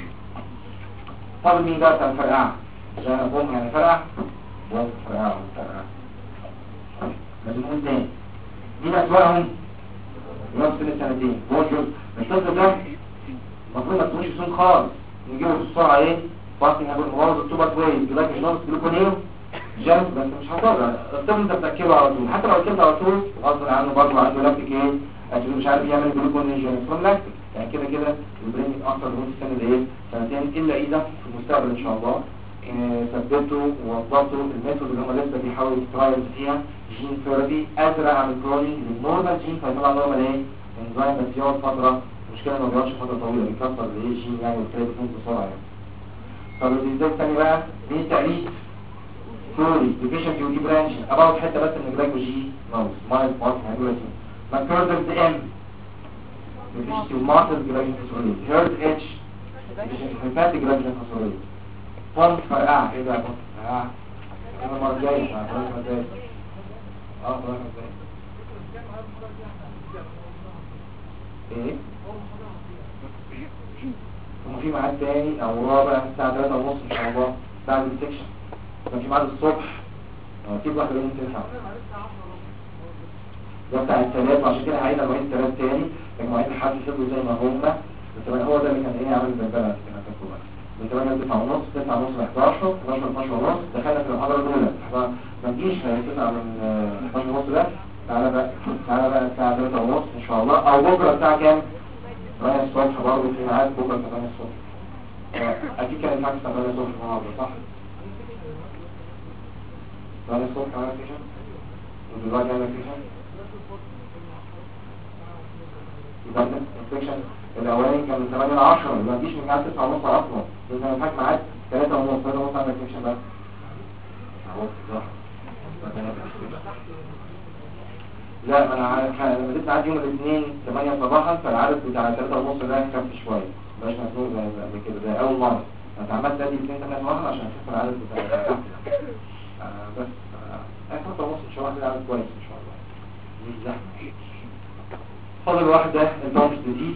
طب مين بقى بتاع الفرقعه؟ ده بوم يعني فرقع بوم فرقع فرقع لازم نقول تاني مين اسوأهم؟ يوم سن السنتين بوجر الطفل ده المفروض ما تكونش سن خالص نجيبه في السرعه ايه؟ فاستنج قبل مبارزه التوبر كويس جلايكوجينوليز جلوكونيو جنب بس مش هتقدر الطفل انت بتاكله على طول حتى لو اكلته على طول غصب عنه برضه عنده لاكتيك ايه؟ عشان مش عارف يعمل جلوكونيو فروم لاكتيك يعني كده كده البرين يتاثر من السن الايه؟ سنتين الا اذا في المستقبل ان شاء الله ثبتوا ووظفتوا الميثود اللي هم لسه بيحاولوا يترايل فيها جين ثيرابي قادر اعمل كلونينج للنورمال جين فيطلع نورمال ايه؟ انزيم بس يقعد فتره المشكله ما بيقعدش فتره طويله بيكسر الايه جين يعني وبالتالي بيفوت بسرعه يعني. طب الازاي الثاني بقى دي التقليد ثوري ديفيشنسي ودي برانشنج ابعد حته بس من الجلايكوجين ناقص مايل بارت هيدروجين ماكروزز ام ديفيشنسي ومارتل جلايكوجين فوسفوريد هيرد اتش ديفيشنسي هيباتيك جلايكوجين فوسفوريد فانت فرقعه ايه بقى فانت فرقعه انا المره الجايه هتعرف ازاي تعرف ازاي ايه وفي ميعاد تاني او رابع الساعه 3:30 ان شاء الله بعد السكشن كان في ميعاد الصبح اكيد واحد لازم تلحق ده بتاع الثلاث وعشان كده هعيد مواعيد الثلاث تاني لكن مواعيد الحد فضلوا زي ما هم بس هو ده اللي كان ايه عامل بالبلد كده كده من 8 ل 9:30 9:30 ل 11 11 12:30 دخلنا في المحاضره الاولى احنا ما نجيش هنطلع من 11:30 ده تعالى بقى الساعه 3:30 ان شاء الله او بكره الساعه كام 8 الصبح برضه في ميعاد بكره 8 الصبح اكيد كان الساعه 8 الصبح النهارده صح 8 الصبح عملنا فيشن ودلوقتي عملنا فيشن يبقى الفيشن الاولاني كان من 8 ل 10 ما تجيش من ميعاد 9:30 اصلا لان انا فاكر ميعاد 3:30 3:30 عملنا فيشن بقى اهو صح لا انا عارف لما جيت عندي يوم الاثنين 8 صباحا فالعدد بتاع 3:30 ده خف شويه مبقاش مسؤول زي قبل كده ده اول مره انا عملت ادي 2 3 واحد عشان اشوف العدد بتاع بس اخر ونص ان شاء الله العدد كويس ان شاء الله مش زحمه. فاضل واحده البونس دي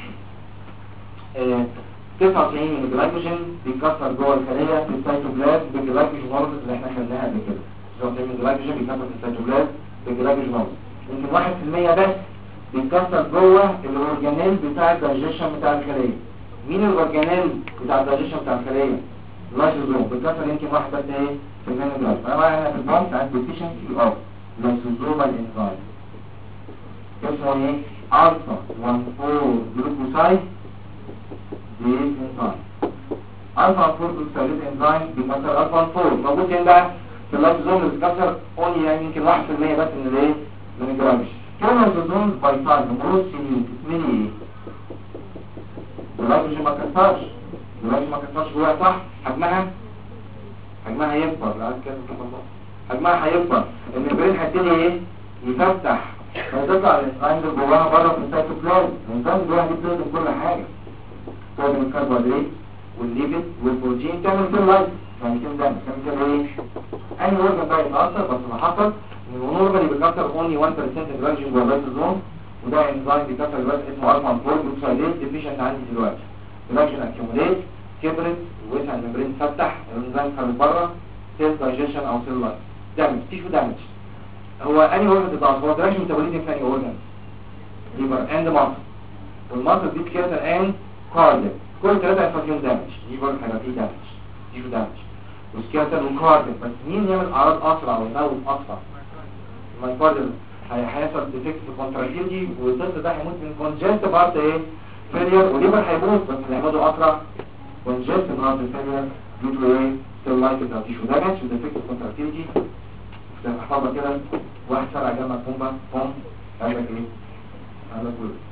99 من الجلايكوجين بيتكسر جوه الخليه في السيتوبلازم بالجلايكوجين هورمونز اللي احنا خدناها قبل كده. 99 من الجلايكوجين بيتكسر في السيتوبلازم بالجلايكوجين هورمونز. يمكن 1% بس بيتكسر جوه الاورجانيل بتاع الدايجيشن بتاع الخليه. مين الاورجانيل بتاع الدايجيشن بتاع الخليه؟ اللايسوزوم. بيتكسر يمكن واحد بس ايه في المينوجراف. انا معايا في البونس عندي ديفيشنسي اوف لايسوزومال انزيم اسمه ايه؟ الفا 14 جلوكوسايد ديز انزيم. الفا 4 جلوكوسايد انزيم بيكسر الفا 4 موجود هنا بقى في اللايسوزوم اللي بيتكسر اونلي يعني يمكن 1% بس من الايه؟ من الجرامش. كل اللايسوزوم باي تايم مرور سنين تسميني ايه؟ اللايسوزوم ما كسرش. اللايسوزوم ما كسرش جواها صح؟ حجمها هيكبر. لا كده حجمها هيكبر. الممبرين هيبتدي ايه؟ يفتح فيطلع الانزيم اللي جواها بره في السيتوبلازم. الانزيم جواها دي بتخدم كل حاجه. تخدم الكربوهيدرات والليبيد والبروتين تعمل كل لايف يعني كم دم تعمل كده ايه؟ اي اورجن بقى يتاثر بس اللي حصل ان النورمال بيكسر اونلي 1% الجلايكوجين جوه اللايسوزوم وده انزيم بيكسر دلوقتي اسمه الفا 4 جلوكوسايديز ديفيشنت عندي دلوقتي. الجلايكوجين اكيوميليت كبرت ووسع الممبرين فتح الانزيم خرج بره سيل دايجيشن او سيل لايف دامج تيشو دامج. هو اني اورجن بتاع هو دراج ميتابوليزم في اني اورجن ليفر اند ماسل والماسل دي سكيلتال اند كاردياك كل ثلاثه هيحصل فيهم دامج. ليفر هيبقى فيه دامج تيشو دامج وسكيلتال وكاردياك. بس مين يعمل اعراض اسرع ويموت اسرع؟ المايكارديال هيحصل ديفكت في كونتراكتيلتي والطفل ده هيموت من كونجنت بارت ايه فيلير وليفر هيموت بس اللي هيموتوا اسرع كونجنت بارت فيلير دي تو ايه سيل لايف او تيشو دامج وديفكت في كونتراكتيلتي. احفظها كده واحد سرع جنب كومبا قوم قال لك ايه؟ قال لك كله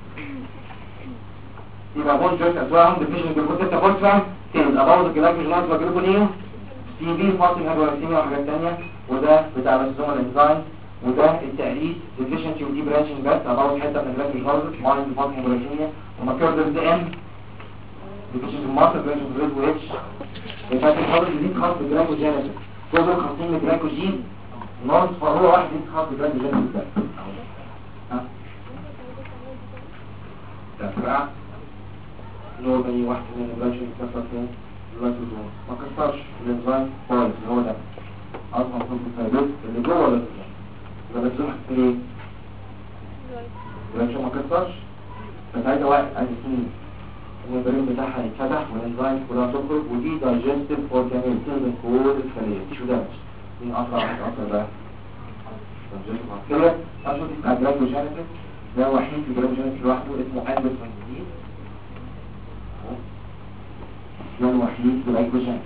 يبقى بون جوست اسواهم ديفيشن جلوكوز انت بص فاهم تيل اباوت الجلايكوجين ناقص جلوكونيو سي بي فاصل هيدرولايسيميا وحاجات ثانيه وده بتاع اللايسوزومال انزيم وده التقليد ديفيشنسي ودي برانشنج بس اباوت حته من الجلايكوجين هارد ماين فاصل هيدرولايسيميا وماكيردر دي ام ديفيشنسي ماسل برانشنج ريد واتش بتاعت الهارد دي خاص بالجلايكوجين كل 50 جلايكوجين ناقص فهو واحد يتخاف بجلايكوجين جدا ها تفرع نور بني واحد من الجلايكوجين كسر فين اللايسوزوم ما كسرش الانزيم كويس اللي هو ده اصلا في الفيروس اللي جوه اللايسوزوم ده بس في ايه الجلايكوجين ما كسرش فساعتها واحد عايز سنين الممبرين بتاعها يتفتح والانزيم كلها تخرج ودي دايجستيف اورجانيل تخدم كل الخليه تيشو دامج مين اسرع واحد اسرع بقى كده اشوف بتاع الجلايكوجينيسيس ده وحيد في الجلايكوجينيسيس لوحده اسمه اندرسون ديزيز ده الوحيد في الجلايكوجينيسيس.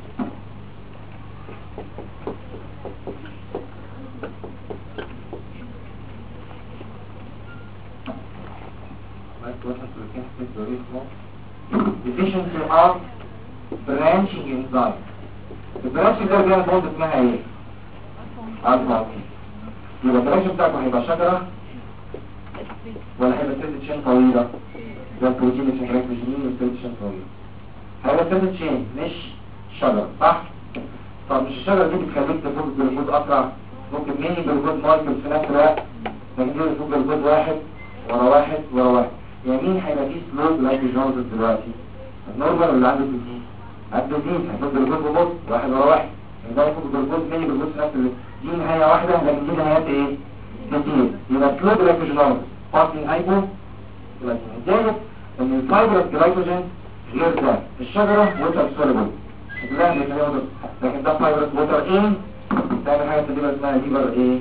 deficiency of branching enzyme. البرانشنج ده بيعمل بوند اسمها ايه؟ الفا. يبقى البرانش بتاعته هيبقى شجرة ولا هيبقى سيلة شين طويلة؟ ده البروتين اسمه جلايكوجين وسيلة شين طويلة. هيبقى سيلة شين مش شجرة صح؟ طب مش الشجرة دي بتخليك تفوق الجلوكوز اسرع؟ ممكن ميني جلوكوز مايكل في نفس الوقت لكن دي تفوق جلوكوز واحد ورا واحد ورا واحد. يعني مين هيبقى فيه سلو جلايكوجينيسيس دلوقتي؟ النورمال اللي عنده ديزيز عنده ديزيز هيفوق جلوكوز ببطء واحد ورا واحد. ده يفوق جلوكوز ميني جلوكوز في نفس الوقت. دي نهاية واحدة لكن دي نهايات ايه؟ كتير. يبقى سلو جلايكوجينيسيس فاصلين هايبو جلايكوجين. الثالث ان الفايبرس جلايكوجين غير ده الشجرة ووتر سوليبل لكن ده فايبرس ووتر ان تعمل حاجة تديبها اسمها ليبر ايه؟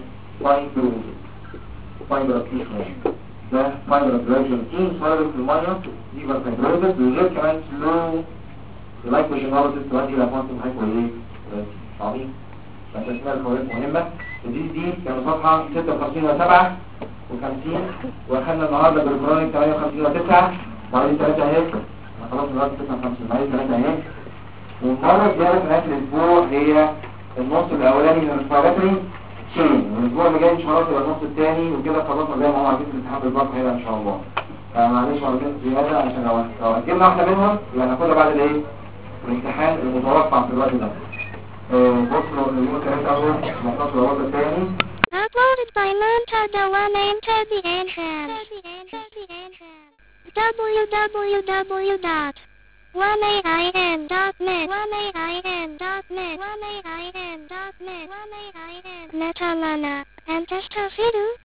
فايبرس تيشو ده فايبرس جلايكوجين ان فايبرس في المية ليبر فايبروزس وغير كمان سلو جلايكوجينيسيس تؤدي الى فاصلين هايبو ايه؟ عظيم. بس اسمها الخوارات مهمة. دي كانوا صفحة 56 و7 و50 واخدنا النهاردة بالكرونيك 58 و9 وبعدين 3 اهي خلاص النهاردة 59 بعدين 3 اهي. والمرة الجاية في نهاية الاسبوع هي النص الاولاني من الريسبيراتوري تشين والاسبوع اللي جاي ان شاء الله يبقى النص الثاني وكده خلصنا زي ما هم عايزين في الامتحان بالظبط هنا ان شاء الله. معلش مرتين زيادة عشان لو اجلنا واحدة منهم يبقى هناخدها بعد الايه؟ الامتحان المتوقع في الوقت ده. بصوا اليوم الكلام ده اهو محطوط الوقت تاني. Uploaded by Monta Dewana into the entrance. www.1ain.net Metalana and Testafidu